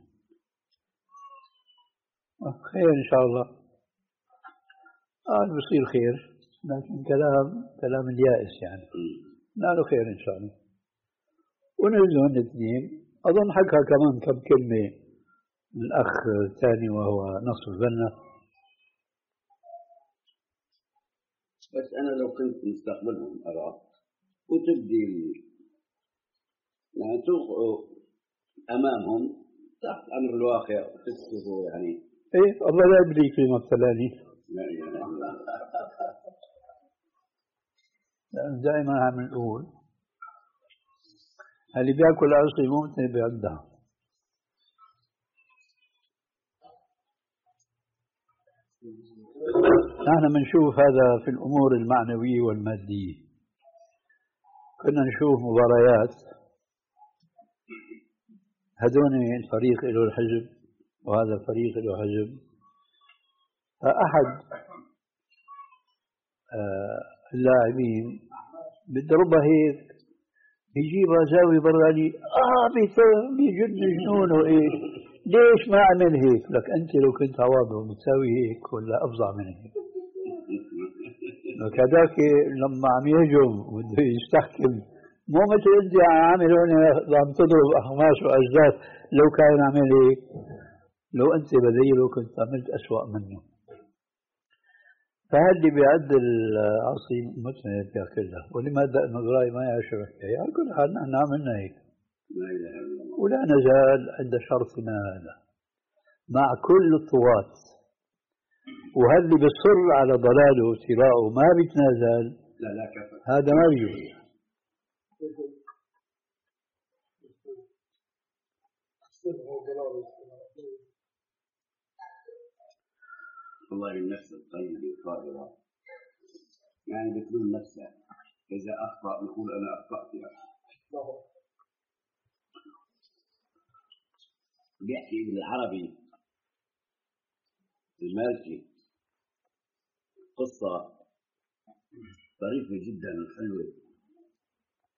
خير إن شاء الله. قال آه بصير خير، لكن كلام كلام اليائس يعني. لا خير إن شاء الله. ونزلوا الاثنين، أظن حكى كمان كم كلمة الأخ الثاني وهو نصر البنا. بس أنا لو كنت مستقبلهم أرى وتبدي يعني توقعوا أمامهم تحت أمر الواقع وتسكتوا يعني. إيه الله لا يبليك فيما ابتلاني. لا إله إلا الله. دائما عم نقول اللي بياكل عصي ممتن بيعدها. نحن بنشوف هذا في الأمور المعنوية والمادية. كنا نشوف مباريات، هذون الفريق له الحزب وهذا الفريق له حزب، فأحد اللاعبين بالضربة هيك يجيبها زاوية براني، آه بيجن جنونه إيش، ليش ما عمل هيك؟ لك أنت لو كنت عواضه بتساوي هيك ولا أفظع من هيك. لك هذاك لما عم يهجم وبده يستحكم مو مثل أنت عامل هون عم تضرب أخماس وأجداد. لو كان عمل هيك، لو أنت بديله كنت عملت أسوأ منه. فهاللي بيعدل العصي متنة ياكلها، ولماذا المغراي ما يعشر حكاية. على كل حال نحن عملنا هيك ولا نزال عند شرطنا هذا مع كل الطوات. وهاللي بيصر على ضلاله وابتلاءه ما بيتنازل، لا لا كفر. هذا ما بيجوز. والله النفس الطيبة الطاهرة يعني بتلوم نفسها، إذا أخطأ نقول أنا أخطأت يعني. بيحكي ابن العربي المالكي قصة طريفة جدا حلوة.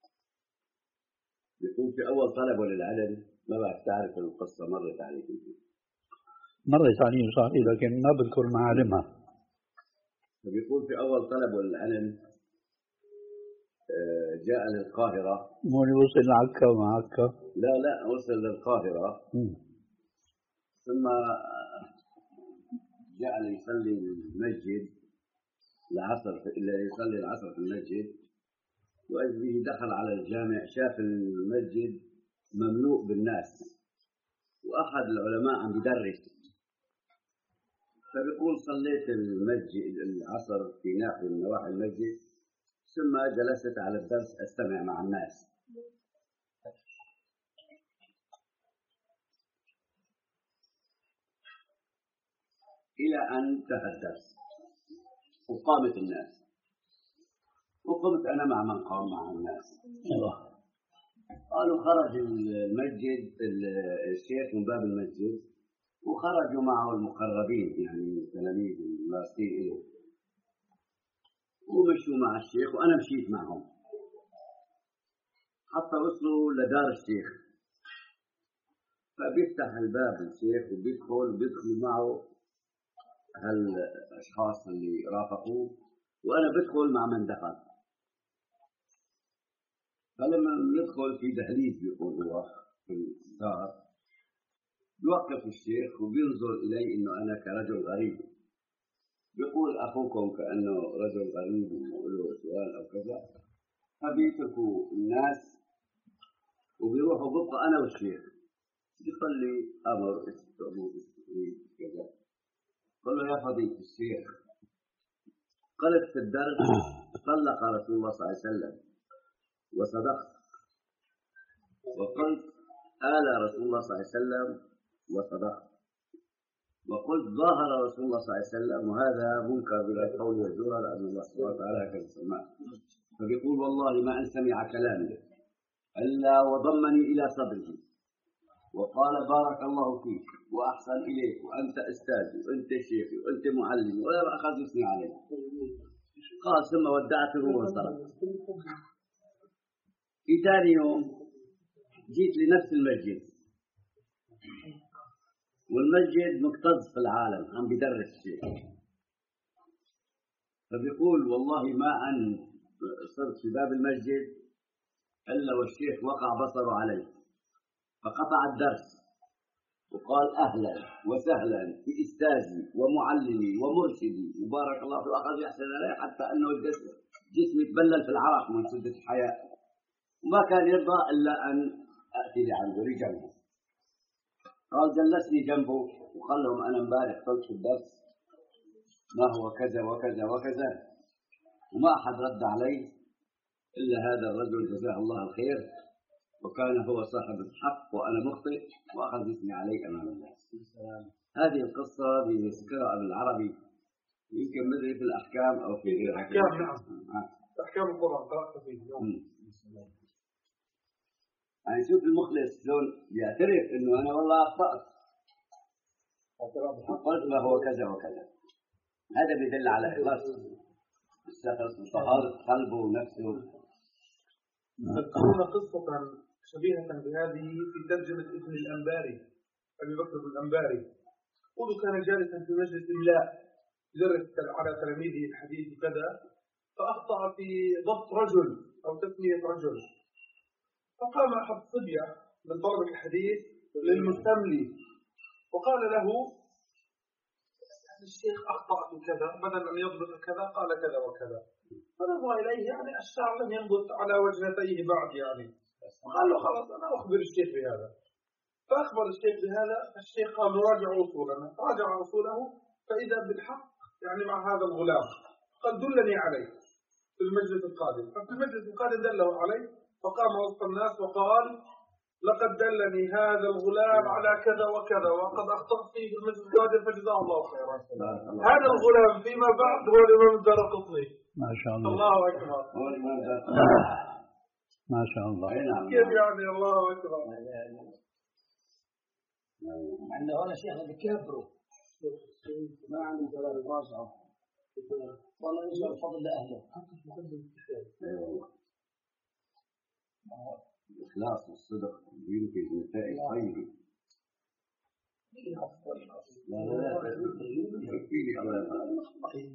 يقول في أول طلبه للعلم، ما بعرف تعرف القصة مرت عليك. مرت علي صحيح لكن ما بذكر معالمها. فبيقول في أول طلبه للعلم جاء للقاهرة. مو وصل لعكا ومع عكا؟ لا لا وصل للقاهرة. م. ثم جاء ليصلي المسجد العصر يصلي العصر في المسجد، وإذ به دخل على الجامع شاف المسجد مملوء بالناس وأحد العلماء عم يدرس، فبيقول صليت المسجد العصر في ناحية من نواحي المسجد ثم جلست على الدرس أستمع مع الناس. إلى أن انتهى الدرس وقامت الناس، وقمت أنا مع من قام مع الناس. قالوا خرج المسجد الشيخ من باب المسجد وخرجوا معه المقربين يعني تلاميذ اللاصقين له، ومشوا مع الشيخ وأنا مشيت معهم حتى وصلوا لدار الشيخ. فبيفتح الباب الشيخ وبيدخل بيدخل معه هالأشخاص اللي رافقوه وأنا بدخل مع من دخل. فلما ندخل في دهليز بيقول هو في الدار يوقف الشيخ وبينظر إلي إنه أنا كرجل غريب، بيقول أخوكم كأنه رجل غريب وله سؤال أو كذا، فبيتركوا الناس وبيروحوا ببقى أنا والشيخ بيصلي أمر استقبول استقبول كذا. قال له يا فضيلة الشيخ قلت في الدرس طلق رسول الله صلى الله عليه وسلم وصدقت، وقلت آل رسول الله صلى الله عليه وسلم وصدقت، وقلت ظاهر رسول الله صلى الله عليه وسلم وهذا منكر بلا قول وزور لأن الله سبحانه وتعالى هكذا سماه. فبيقول والله ما أن سمع كلامي إلا وضمني إلى صدره وقال بارك الله فيك وأحسن إليك وأنت أستاذي وأنت شيخي وأنت معلمي ولا أخذ يثني عليك. قال ثم ودعته وانصرف. في ثاني يوم جيت لنفس المسجد والمسجد مكتظ في العالم عم بدرس شيء، فبيقول والله ما أن صرت في باب المسجد إلا والشيخ وقع بصره علي فقطع الدرس وقال أهلا وسهلا بأستاذي ومعلمي ومرشدي وبارك الله فيه وأخذ يحسن علي حتى أنه جسمي تبلل في العرق من شدة الحياء، وما كان يرضى إلا أن أتي لعنده لجنبه. قال جلسني جنبه وقال لهم أنا امبارح قلت في الدرس ما هو كذا وكذا وكذا وما أحد رد علي إلا هذا الرجل جزاه الله الخير وكان هو صاحب الحق وأنا مخطئ وأخذ يثني علي أمام الناس. هذه القصة بذكرها بالعربي يمكن مدري في الأحكام أو في غير أحكام. نعم أحكام القرآن قرأت فيه اليوم. يعني شوف المخلص شلون يعترف إنه أنا والله أخطأت قلت ما هو كذا وكذا. هذا بيدل على إخلاص الشخص وطهارة قلبه ونفسه. تذكرون قصة شبيهة بهذه في ترجمة ابن الأنباري أبي بكر الأنباري. يقول كان جالسا في مجلس إملاء يدرس على تلاميذه الحديث كذا، فأخطأ في ضبط رجل أو تسمية رجل، فقام أحد الصبية من طلبة الحديث للمستملي وقال له الشيخ أخطأ في كذا بدل أن يضبط كذا قال كذا وكذا، فنظر إليه يعني الشعر لم ينبت على وجهتيه بعد يعني، وقال له خلاص أنا أخبر الشيخ بهذا. فأخبر الشيخ بهذا، الشيخ قال نراجع أصولنا، راجع أصوله فإذا بالحق يعني مع هذا الغلام، قال دلني عليه في المجلس القادم. ففي المجلس القادم دله عليه فقام وسط الناس وقال لقد دلني هذا الغلام على كذا وكذا وقد أخطأت فيه في المجلس القادم فجزاه الله خيرا. هذا الغلام فيما بعد هو الإمام الدارقطني. ما شاء الله. الله أكبر. ما شاء الله. كيف يعني الله أكبر. مع أنه أنا شيخنا بكبره ما عنده ثلاث راسعة والله يجب الفضل لأهله. الإخلاص والصدق ينتج نتائج طيبة. لا لا لا يكفيني الله يرحمه.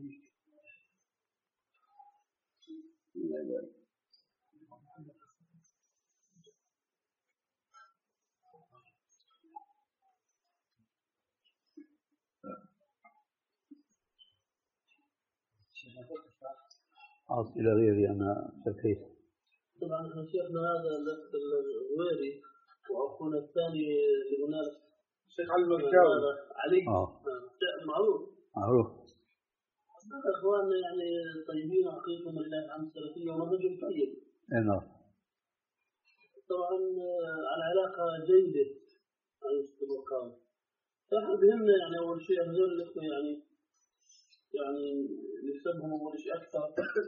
أعطي إلى غيري أنا سكيت. طبعا شيخنا هذا الأخ الغويري وأخونا الثاني اللي هناك الشيخ علي المكاوي علي آه. معروف معروف. أخواننا يعني طيبين وحقيقهم لله عن السلفية ورجل طيب. نعم. طبعا العلاقة جيدة عن الاستمرار. فإحنا بهمنا يعني أول شيء هذول الأخوة يعني يعني نكسبهم أول شيء أكثر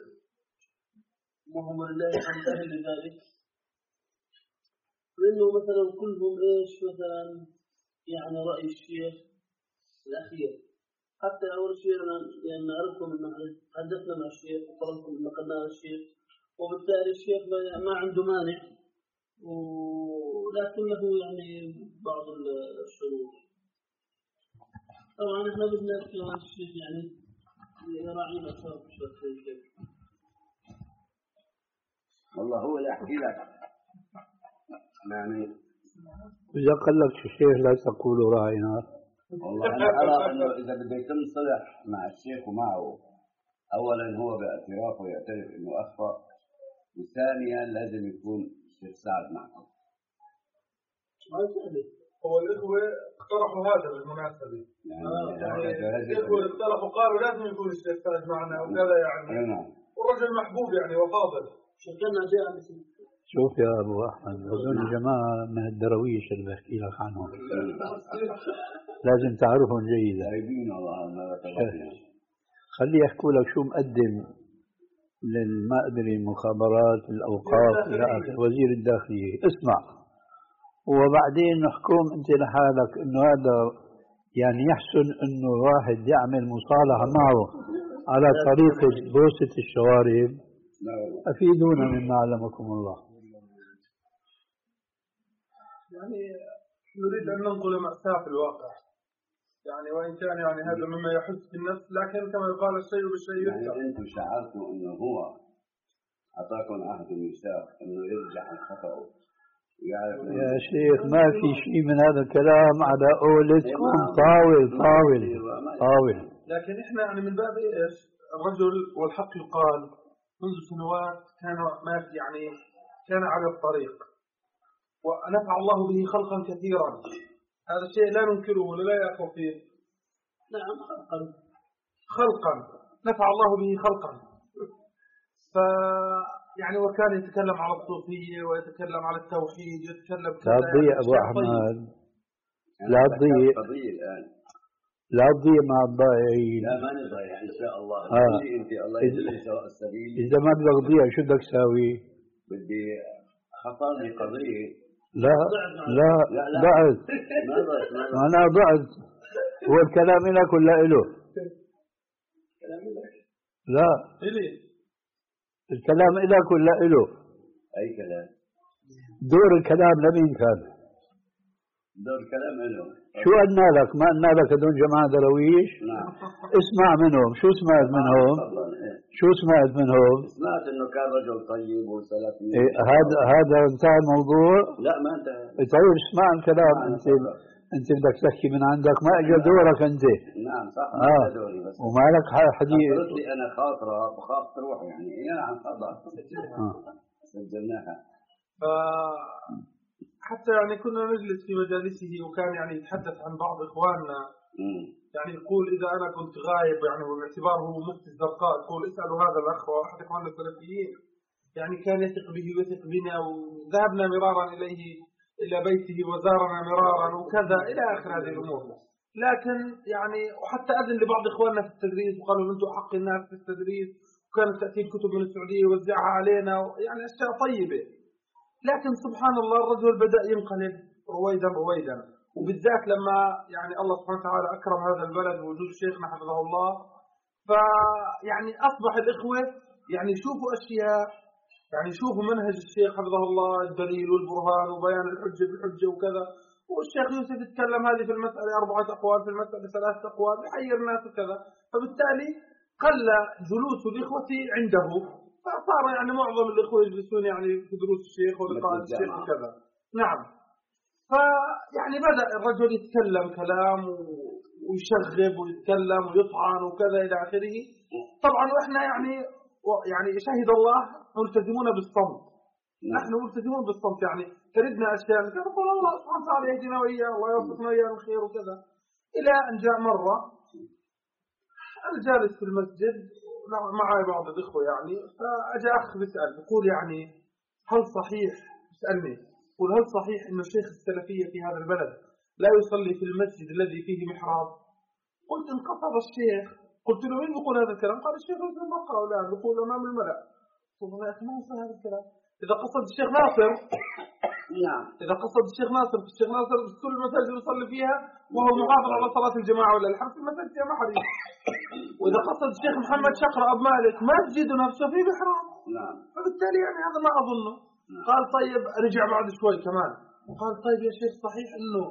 وهم لله عن أهل ذلك. لأنه مثلا كلهم إيش مثلا يعني رأي الشيخ الأخير. حتى أول شيء أنا يعني نعرفكم إنه حدثنا مع الشيخ وطلبكم إن قلنا الشيخ وبالتالي الشيخ ما عنده مانع ولكن له يعني بعض الشروط. طبعا إحنا بدنا كمان الشيخ يعني يراعينا شرط شرط الشيخ. والله هو اللي أحكي لك يعني إذا قال لك الشيخ لا تقول راعينا. والله أنا أرى أنه إذا بده يتم صلح مع الشيخ ومعه أولا هو باعترافه يعترف أنه أخطأ وثانيا لازم يكون الشيخ سعد معه. هو الإخوة اقترحوا هذا بالمناسبة يعني, آه يعني, يعني الإخوة اقترحوا قالوا لازم يكون الشيخ سعد معنا وكذا يعني نعم. والرجل محبوب يعني وفاضل. شكرنا جاء شوف يا أبو أحمد هذول الجماعة من الدرويش اللي بحكي لك عنهم لازم تعرفهم جيدا. خلي يحكوا لك شو مقدم للما أدري المخابرات الأوقاف إلى آخره وزير الداخلية. اسمع وبعدين نحكم أنت لحالك إنه هذا يعني يحسن إنه الواحد يعمل مصالحة معه على طريقة بوسة الشوارب. أفيدونا مما علمكم الله. يعني نريد أن ننقل مأساة في الواقع يعني وإن كان يعني هذا مما يحس بالنفس لكن كما يقال الشيء بالشيء يذكر. يعني أنتم شعرتوا أنه هو أعطاكم عهد الميثاق أنه يرجع عن خطأه يا شيخ ما في شيء من هذا الكلام على قولتكم طاول طاول طاول. لكن إحنا يعني من باب إيش الرجل والحق يقال منذ سنوات كان ما يعني كان على الطريق ونفع الله به خلقا كثيرا. هذا الشيء لا ننكره ولا يأخذ فيه. نعم خلقا خلقا نفع الله به خلقا. ف يعني وكان يتكلم على الصوفية ويتكلم على التوحيد يتكلم لا تضيع أبو أحمد لا تضيع لا تضيع مع الضائعين. لا ما نضيع إن شاء الله. آه. أنت الله يهديك سواء السبيل. إذا ما بدك تضيع شو بدك تساوي؟ بدي خطر لي قضية. لا لا ضعت أنا ضعت. هو الكلام لك ولا إله؟ لا إلي الكلام لك ولا إله؟ أي كلام؟ دور الكلام لمين كان؟ دور الكلام إله. شو قلنا لك؟ ما قلنا لك هذول جماعة درويش؟ نعم. اسمع منهم. شو سمعت منهم؟ شو سمعت منهم؟ سمعت إنه كان رجل طيب وسلفي. إيه هذا هذا انتهى الموضوع؟ لا ما انتهى. طيب اسمع الكلام. أنت أنت بدك تحكي من عندك ما أجى دورك أنت. نعم صح. آه. دوري بس. وما لك حديث. قلت لي أنا خاطرة بخاف تروح يعني هي عن خطأ. آه. سجلناها. ف حتى يعني كنا نجلس في مجالسه وكان يعني يتحدث عن بعض إخواننا. مم. يعني يقول إذا أنا كنت غايب يعني باعتباره مفتي الزرقاء يقول اسألوا هذا الأخ وأحد إخواننا السلفيين يعني كان يثق به ويثق بنا وذهبنا مرارا إليه إلى بيته وزارنا مرارا وكذا إلى آخر هذه الأمور. لكن يعني وحتى أذن لبعض إخواننا في التدريس وقالوا أنتم أحق الناس في التدريس وكانت تأتي الكتب من السعودية ووزعها علينا يعني أشياء طيبة. لكن سبحان الله الرجل بدأ ينقلب رويدا رويدا وبالذات لما يعني الله سبحانه وتعالى أكرم هذا البلد بوجود شيخنا حفظه الله. فيعني أصبح الإخوة يعني يشوفوا أشياء يعني يشوفوا منهج الشيخ حفظه الله الدليل والبرهان وبيان الحجة بالحجة وكذا والشيخ يوسف يتكلم هذه في المسألة أربعة أقوال، في المسألة ثلاثة أقوال، يحير الناس وكذا. فبالتالي قل جلوس الإخوة عنده، فصار يعني معظم الإخوة يجلسون يعني في دروس الشيخ ولقاء الشيخ وكذا. نعم. فيعني بدأ الرجل يتكلم كلام ويشغب ويتكلم ويطعن وكذا إلى آخره. طبعا وإحنا يعني يعني شهد الله ملتزمون بالصمت. نحن ملتزمون بالصمت، يعني تردنا أشياء كذا قال الله سبحانه وتعالى يهدينا وإياه الله يوفقنا وإياه الخير وكذا. إلى أن جاء مرة أنا جالس في المسجد معي بعض الإخوة يعني، فأجا أخ بيسأل بيقول يعني هل صحيح، بيسألني يقول هل صحيح إن الشيخ السلفية في هذا البلد لا يصلي في المسجد الذي فيه محراب؟ قلت انقطب الشيخ. قلت له مين بيقول هذا الكلام؟ قال الشيخ ابن المقهى الآن بيقول أمام الملأ. قلت له يا أخي ما يصير هذا الكلام. إذا قصد الشيخ ناصر نعم إذا قصد الشيخ ناصر الشيخ ناصر كل المساجد يصلي فيها وهو محافظ على صلاة الجماعة ولا الحرف المساجد فيها محرم. وإذا قصد الشيخ محمد شقر أب مالك مسجد نفسه فيه محرم. نعم. فبالتالي يعني هذا ما أظنه. نعم. قال طيب رجع بعد شوي كمان وقال طيب يا شيخ صحيح إنه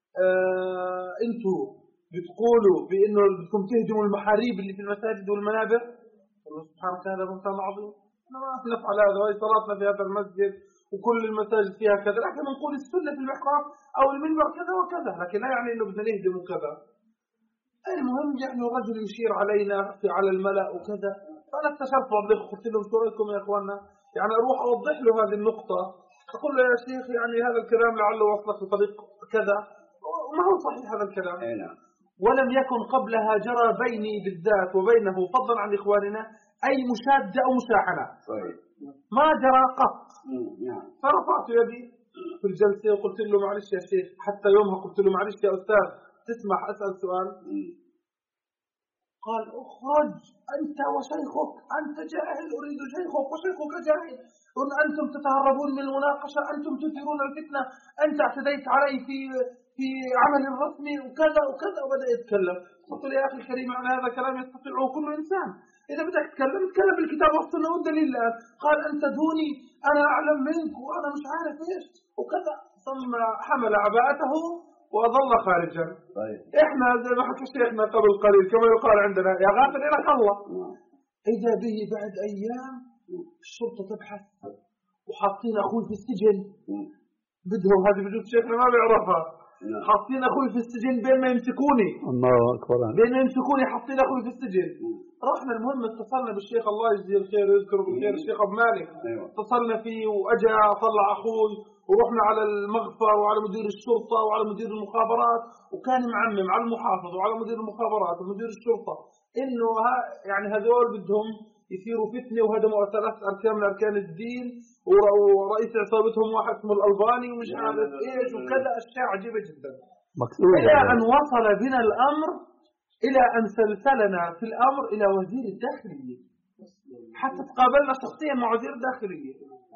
آه أنتوا بتقولوا بإنه بدكم تهدموا المحاريب اللي في المساجد والمنابر؟ الله سبحانه هذا بهتان عظيم. ما نفعل هذا، وهي صلاتنا في هذا المسجد وكل المساجد فيها كذا، لكن نقول السنة في المحراب أو المنبر كذا وكذا، لكن لا يعني إنه بدنا نهدم وكذا. المهم يعني الرجل يشير علينا في على الملأ وكذا. فأنا استشرت والله قلت لهم شو رأيكم يا إخواننا، يعني أروح أوضح له هذه النقطة، أقول له يا شيخ يعني هذا الكلام لعله وصلك بطريق كذا وما هو صحيح هذا الكلام. ولم يكن قبلها جرى بيني بالذات وبينه فضلا عن إخواننا أي مشادة أو مشاحنة، ما جرى قط. فرفعت يدي في الجلسة وقلت له معلش يا شيخ، حتى يومها قلت له معلش يا أستاذ تسمح أسأل سؤال؟ قال اخرج أنت وشيخك، أنت جاهل أريد شيخك وشيخك جاهل، أنتم تتهربون من المناقشة، أنتم تثيرون الفتنة، أنت اعتديت علي في في عمل رسمي وكذا وكذا. وبدأ يتكلم. قلت له يا أخي الكريم أنا هذا كلام يستطيعه كل إنسان، إذا بدك تتكلم تتكلم بالكتاب والسنة والدليل. الآن قال أنت دوني، أنا أعلم منك وأنا مش عارف إيش وكذا، ثم حمل عباءته وظل خارجا. طيب. إحنا زي ما حكى شيخنا قبل قليل كما يقال عندنا يا غافل إلك الله. إذا به بعد أيام الشرطة تبحث وحاطين أخوي في السجن، بدهم هذه بجوز شيخنا ما بيعرفها، حاطين أخوي في السجن بين ما يمسكوني. الله أكبر. بين ما يمسكوني حاطين أخوي في السجن. رحنا المهم اتصلنا بالشيخ الله يجزيه الخير ويذكره بالخير الشيخ أبو مالك. اتصلنا فيه وأجا طلع أخوي ورحنا على المغفر وعلى مدير الشرطة وعلى مدير المخابرات، وكان معمم على المحافظ وعلى مدير المخابرات ومدير الشرطة إنه ها يعني هذول بدهم يصيروا فتنة وهدموا ثلاث أركان من أركان الدين، ورئيس عصابتهم واحد اسمه الألباني ومش عارف إيش وكذا، أشياء عجيبة جدا. إلى أن وصل بنا الأمر إلى أن سلسلنا في الأمر إلى وزير الداخلية، حتى تقابلنا شخصيا مع وزير الداخلية،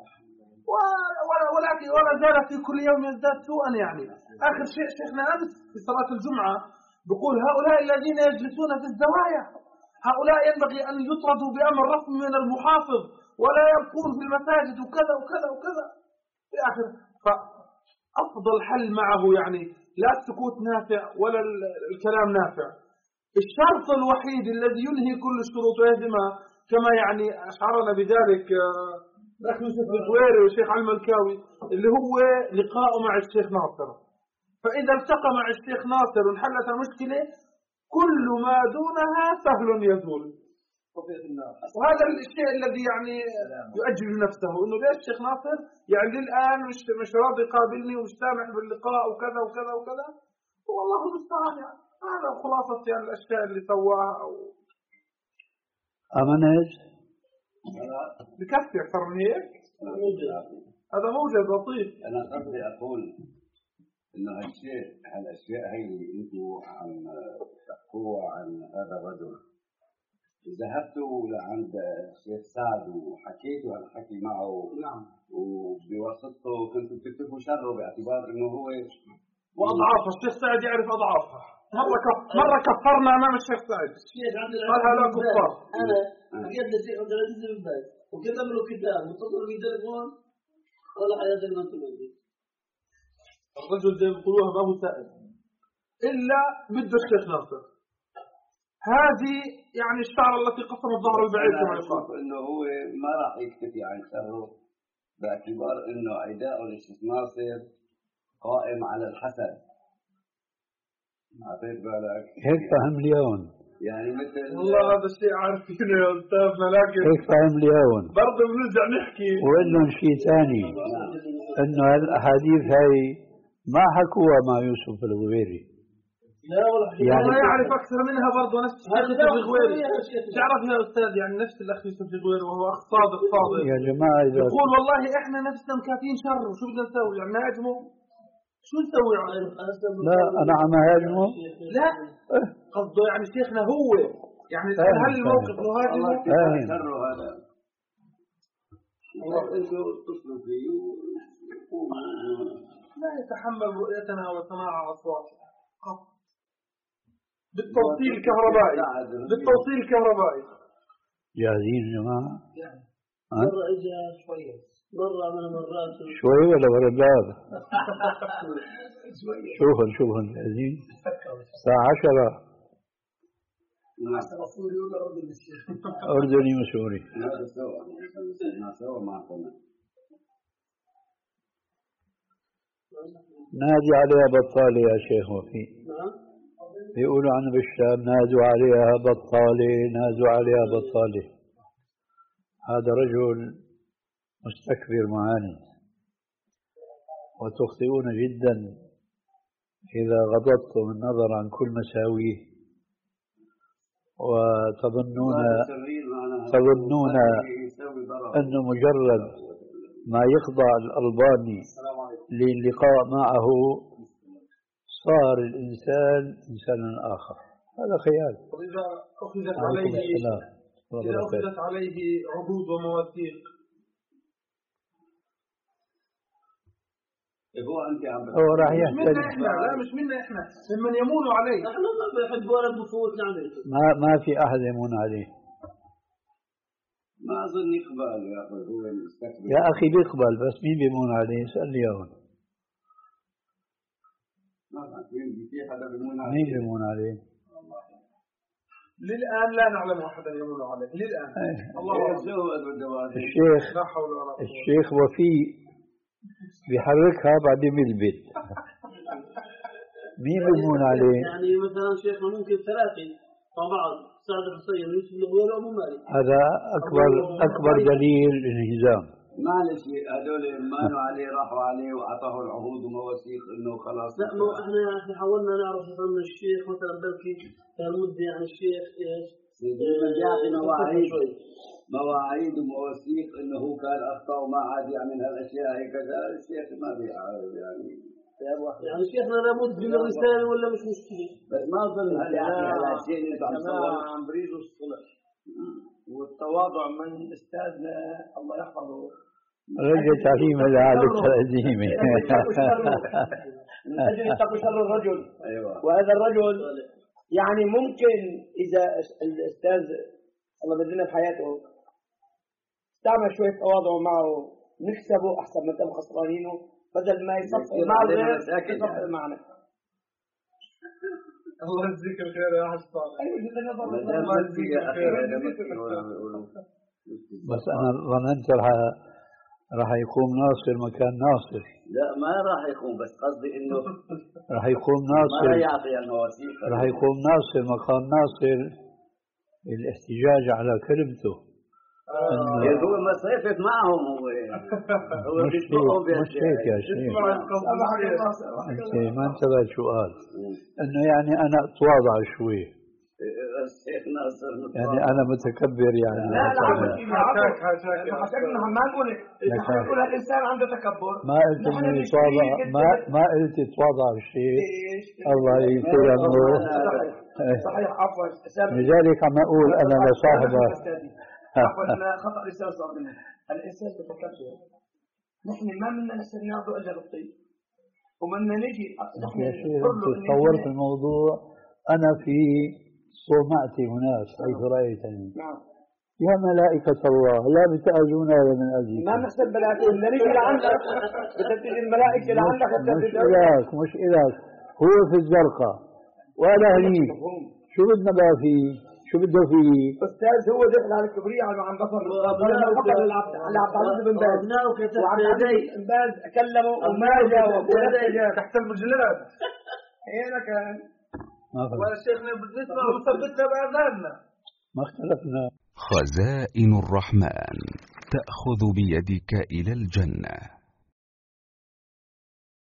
ولكن ولا زال في كل يوم يزداد سوءا. يعني آخر شيء شيخنا أمس في صلاة الجمعة بقول هؤلاء الذين يجلسون في الزوايا هؤلاء ينبغي أن يطردوا بأمر رسمي من المحافظ ولا يبقون في المساجد وكذا وكذا وكذا في آخر. فأفضل حل معه يعني لا السكوت نافع ولا الكلام نافع. الشرط الوحيد الذي ينهي كل الشروط ويهدمها كما يعني أشعرنا بذلك الأخ يوسف الزويري والشيخ علي الملكاوي اللي هو لقاءه مع الشيخ ناصر. فإذا التقى مع الشيخ ناصر وانحلت المشكلة كل ما دونها سهل يزول. وهذا الشيء الذي يعني يؤجل نفسه إنه ليش الشيخ ناصر يعني الآن مش مش راضي يقابلني ومش سامح باللقاء وكذا وكذا وكذا. والله المستعان يعني هذا خلاصة يعني الأشياء اللي سواها. أو أمنج بكفي أكثر من هيك. هذا موجز لطيف. أنا قصدي أقول إنه هالشيء هالأشياء هي اللي أنتوا عم تحكوها عن هذا الرجل، ذهبتوا لعند الشيخ سعد وحكيتوا هالحكي معه. نعم. وبواسطته كنتوا بتكتبوا شره باعتبار إنه هو وأضعافها. الشيخ سعد يعرف أضعافها. مرة كف مرة كفرنا أمام الشيخ سعد. قال هذا كفار. أنا حكيت للشيخ عبد العزيز بن باز وكتب له كتاب متصل بالتليفون ولا حياة المنتج. الرجل زي ما بيقولوها ما هو سائل إلا بده الشيخ ناصر. هذه يعني الشعر التي قصمت ظهر البعير كما يقال. إنه هو ما راح يكتفي عن شره باعتبار إنه عداء للشيخ ناصر قائم على الحسد. أعطيت بالك؟ هيك فهم اليوم. يعني مثل والله هذا الشيء عارفينه يا أستاذنا، لكن هيك فهم اليوم. برضه بنرجع نحكي. وإنه شيء ثاني إنه الأحاديث هاي ما حكوها مع يوسف الغويري. لا والله يعني ما يعرف أكثر منها برضه نفس الشيخ الغويري. تعرف يا أستاذ يعني نفس الأخ يوسف الغويري وهو أخ صادق صادق يا جماعة إذا يقول والله إحنا نفسنا مكافين شر وشو بدنا نسوي يعني نهاجمه شو نسوي عليه؟ لا أنا عم هاجمه. لا قصده يعني شيخنا هو يعني هل الموقف نهاجمه؟ شره هذا الله أنتوا اتصلوا فيه لا يتحمل رؤيتنا وسماع أصواتنا بالتوصيل الكهربائي بالتوصيل الكهربائي. جاهزين يا جماعة؟ مرة إجا شوية مرة من المرات شوي ولا ورا الباب؟ شوفن شوفن جاهزين؟ الساعة عشرة. أردني وسوري. نادي عليها بطالة يا شيخ وفي. بيقولوا عنه بالشام نادوا عليها بطالة نادوا عليها بطالة. هذا رجل مستكبر معاند وتخطئون جدا إذا غضضتم النظر عن كل مساويه وتظنون تظنون أنه مجرد ما يخضع الألباني للقاء معه صار الإنسان إنسانا آخر. هذا خيال. وإذا أخذت عليه إذا أخذت عليه عقود ومواثيق هو أنت عم هو راح يحتاج إحنا لا مش منا إحنا ممن يمون عليه. إحنا ما بنحب ولا بفوت نعمل ما ما في أحد يمون عليه. ما أظن يقبل يا أخي هو المستكبر. يا أخي بيقبل بس مين بيمون عليه؟ اسألني إياهم. مين بيمون عليه؟ للآن لا نعلم أحدا يمون عليه للآن. الله الشيخ الشيخ وفي بيحركها بعدين بيلبت. مين بيمون عليه؟ يعني مثلا شيخنا ممكن ثلاثة مع بعض سعد الحسين يوسف الغويري وأبو مالك. هذا أكبر أكبر دليل انهزام. معلش هذول مانوا عليه راحوا عليه وأعطاه العهود ومواثيق إنه خلاص. لا مو إحنا يعني حاولنا نعرف أن الشيخ مثلا بلكي المدة يعني الشيخ إيش؟ يعطي مواعيد مواعيد ومواثيق إنه هو كان أخطأ وما عاد يعمل هالأشياء هكذا. الشيخ ما بيعرف يعني. يعني شيخنا لابد من الرسالة ولا مش مشكلة؟ بس ما أظن هل يعطي على شيء اللي عم تصور. عم بريدوا الصلح والتواضع من أستاذنا الله يحفظه. رجع تعليم العالم العزيمة. من أجل يتقوا شر الرجل. أيوة. وهذا الرجل يعني ممكن إذا الأستاذ الله بدلنا في حياته استعمل شوية تواضع معه نكسبه أحسن ما كانوا خسرانينه بدل ما يصفق مع الغير يصفق معنا. الله يجزيك الخير يا حسن. أيوة الله يجزيك الخير. بس أنا ظننت رح رح يقوم ناصر مكان ناصر. لا ما راح يقوم بس قصدي إنه رح يقوم ناصر ما يعطي المواثيق. رح يقوم ناصر مكان ناصر الاحتجاج على كلمته. آه. هو ما صيفت معهم هو هو مش هيك يا شيخ. انت ما انتبهت شو قال انه يعني انا اتواضع شوي يعني انا متكبر يعني. لا لا حكاك حكاك حكاك ما نقول نقول الانسان عنده تكبر. ما قلت انه يتواضع ما ما قلت يتواضع شيء. الله يغفر له. صحيح عفوا. لذلك عم اقول انا لصاحبه عفوا خطأ لسان صار منه. الإنسان تتكبر. نحن ما منا نستناض إلا بالطيب ومنا نجي يا شيخ تصورت الموضوع. أنا في صومعتي هناك حيث رأيتني نعم. يا ملائكة الله لا بتأذونا من أجلكم. ما نحسب ملائكة إلا نيجي لعندك بدها تيجي الملائكة لعندك حتى مش إلك مش إلك هو في الزرقاء وأنا هنيك شو بدنا بقى فيه؟ شو بده فيه؟ أستاذ هو دخل على الكبرياء على عم بصر فقط لعبد العزيز بن باز وعبد العزيز بن باز كلمه وما جاوب ولا جاوب تحت المجلات هنا كان ولا شيخنا بنسمع وثبتنا بأذاننا ما اختلفنا. خزائن الرحمن تأخذ بيدك إلى الجنة.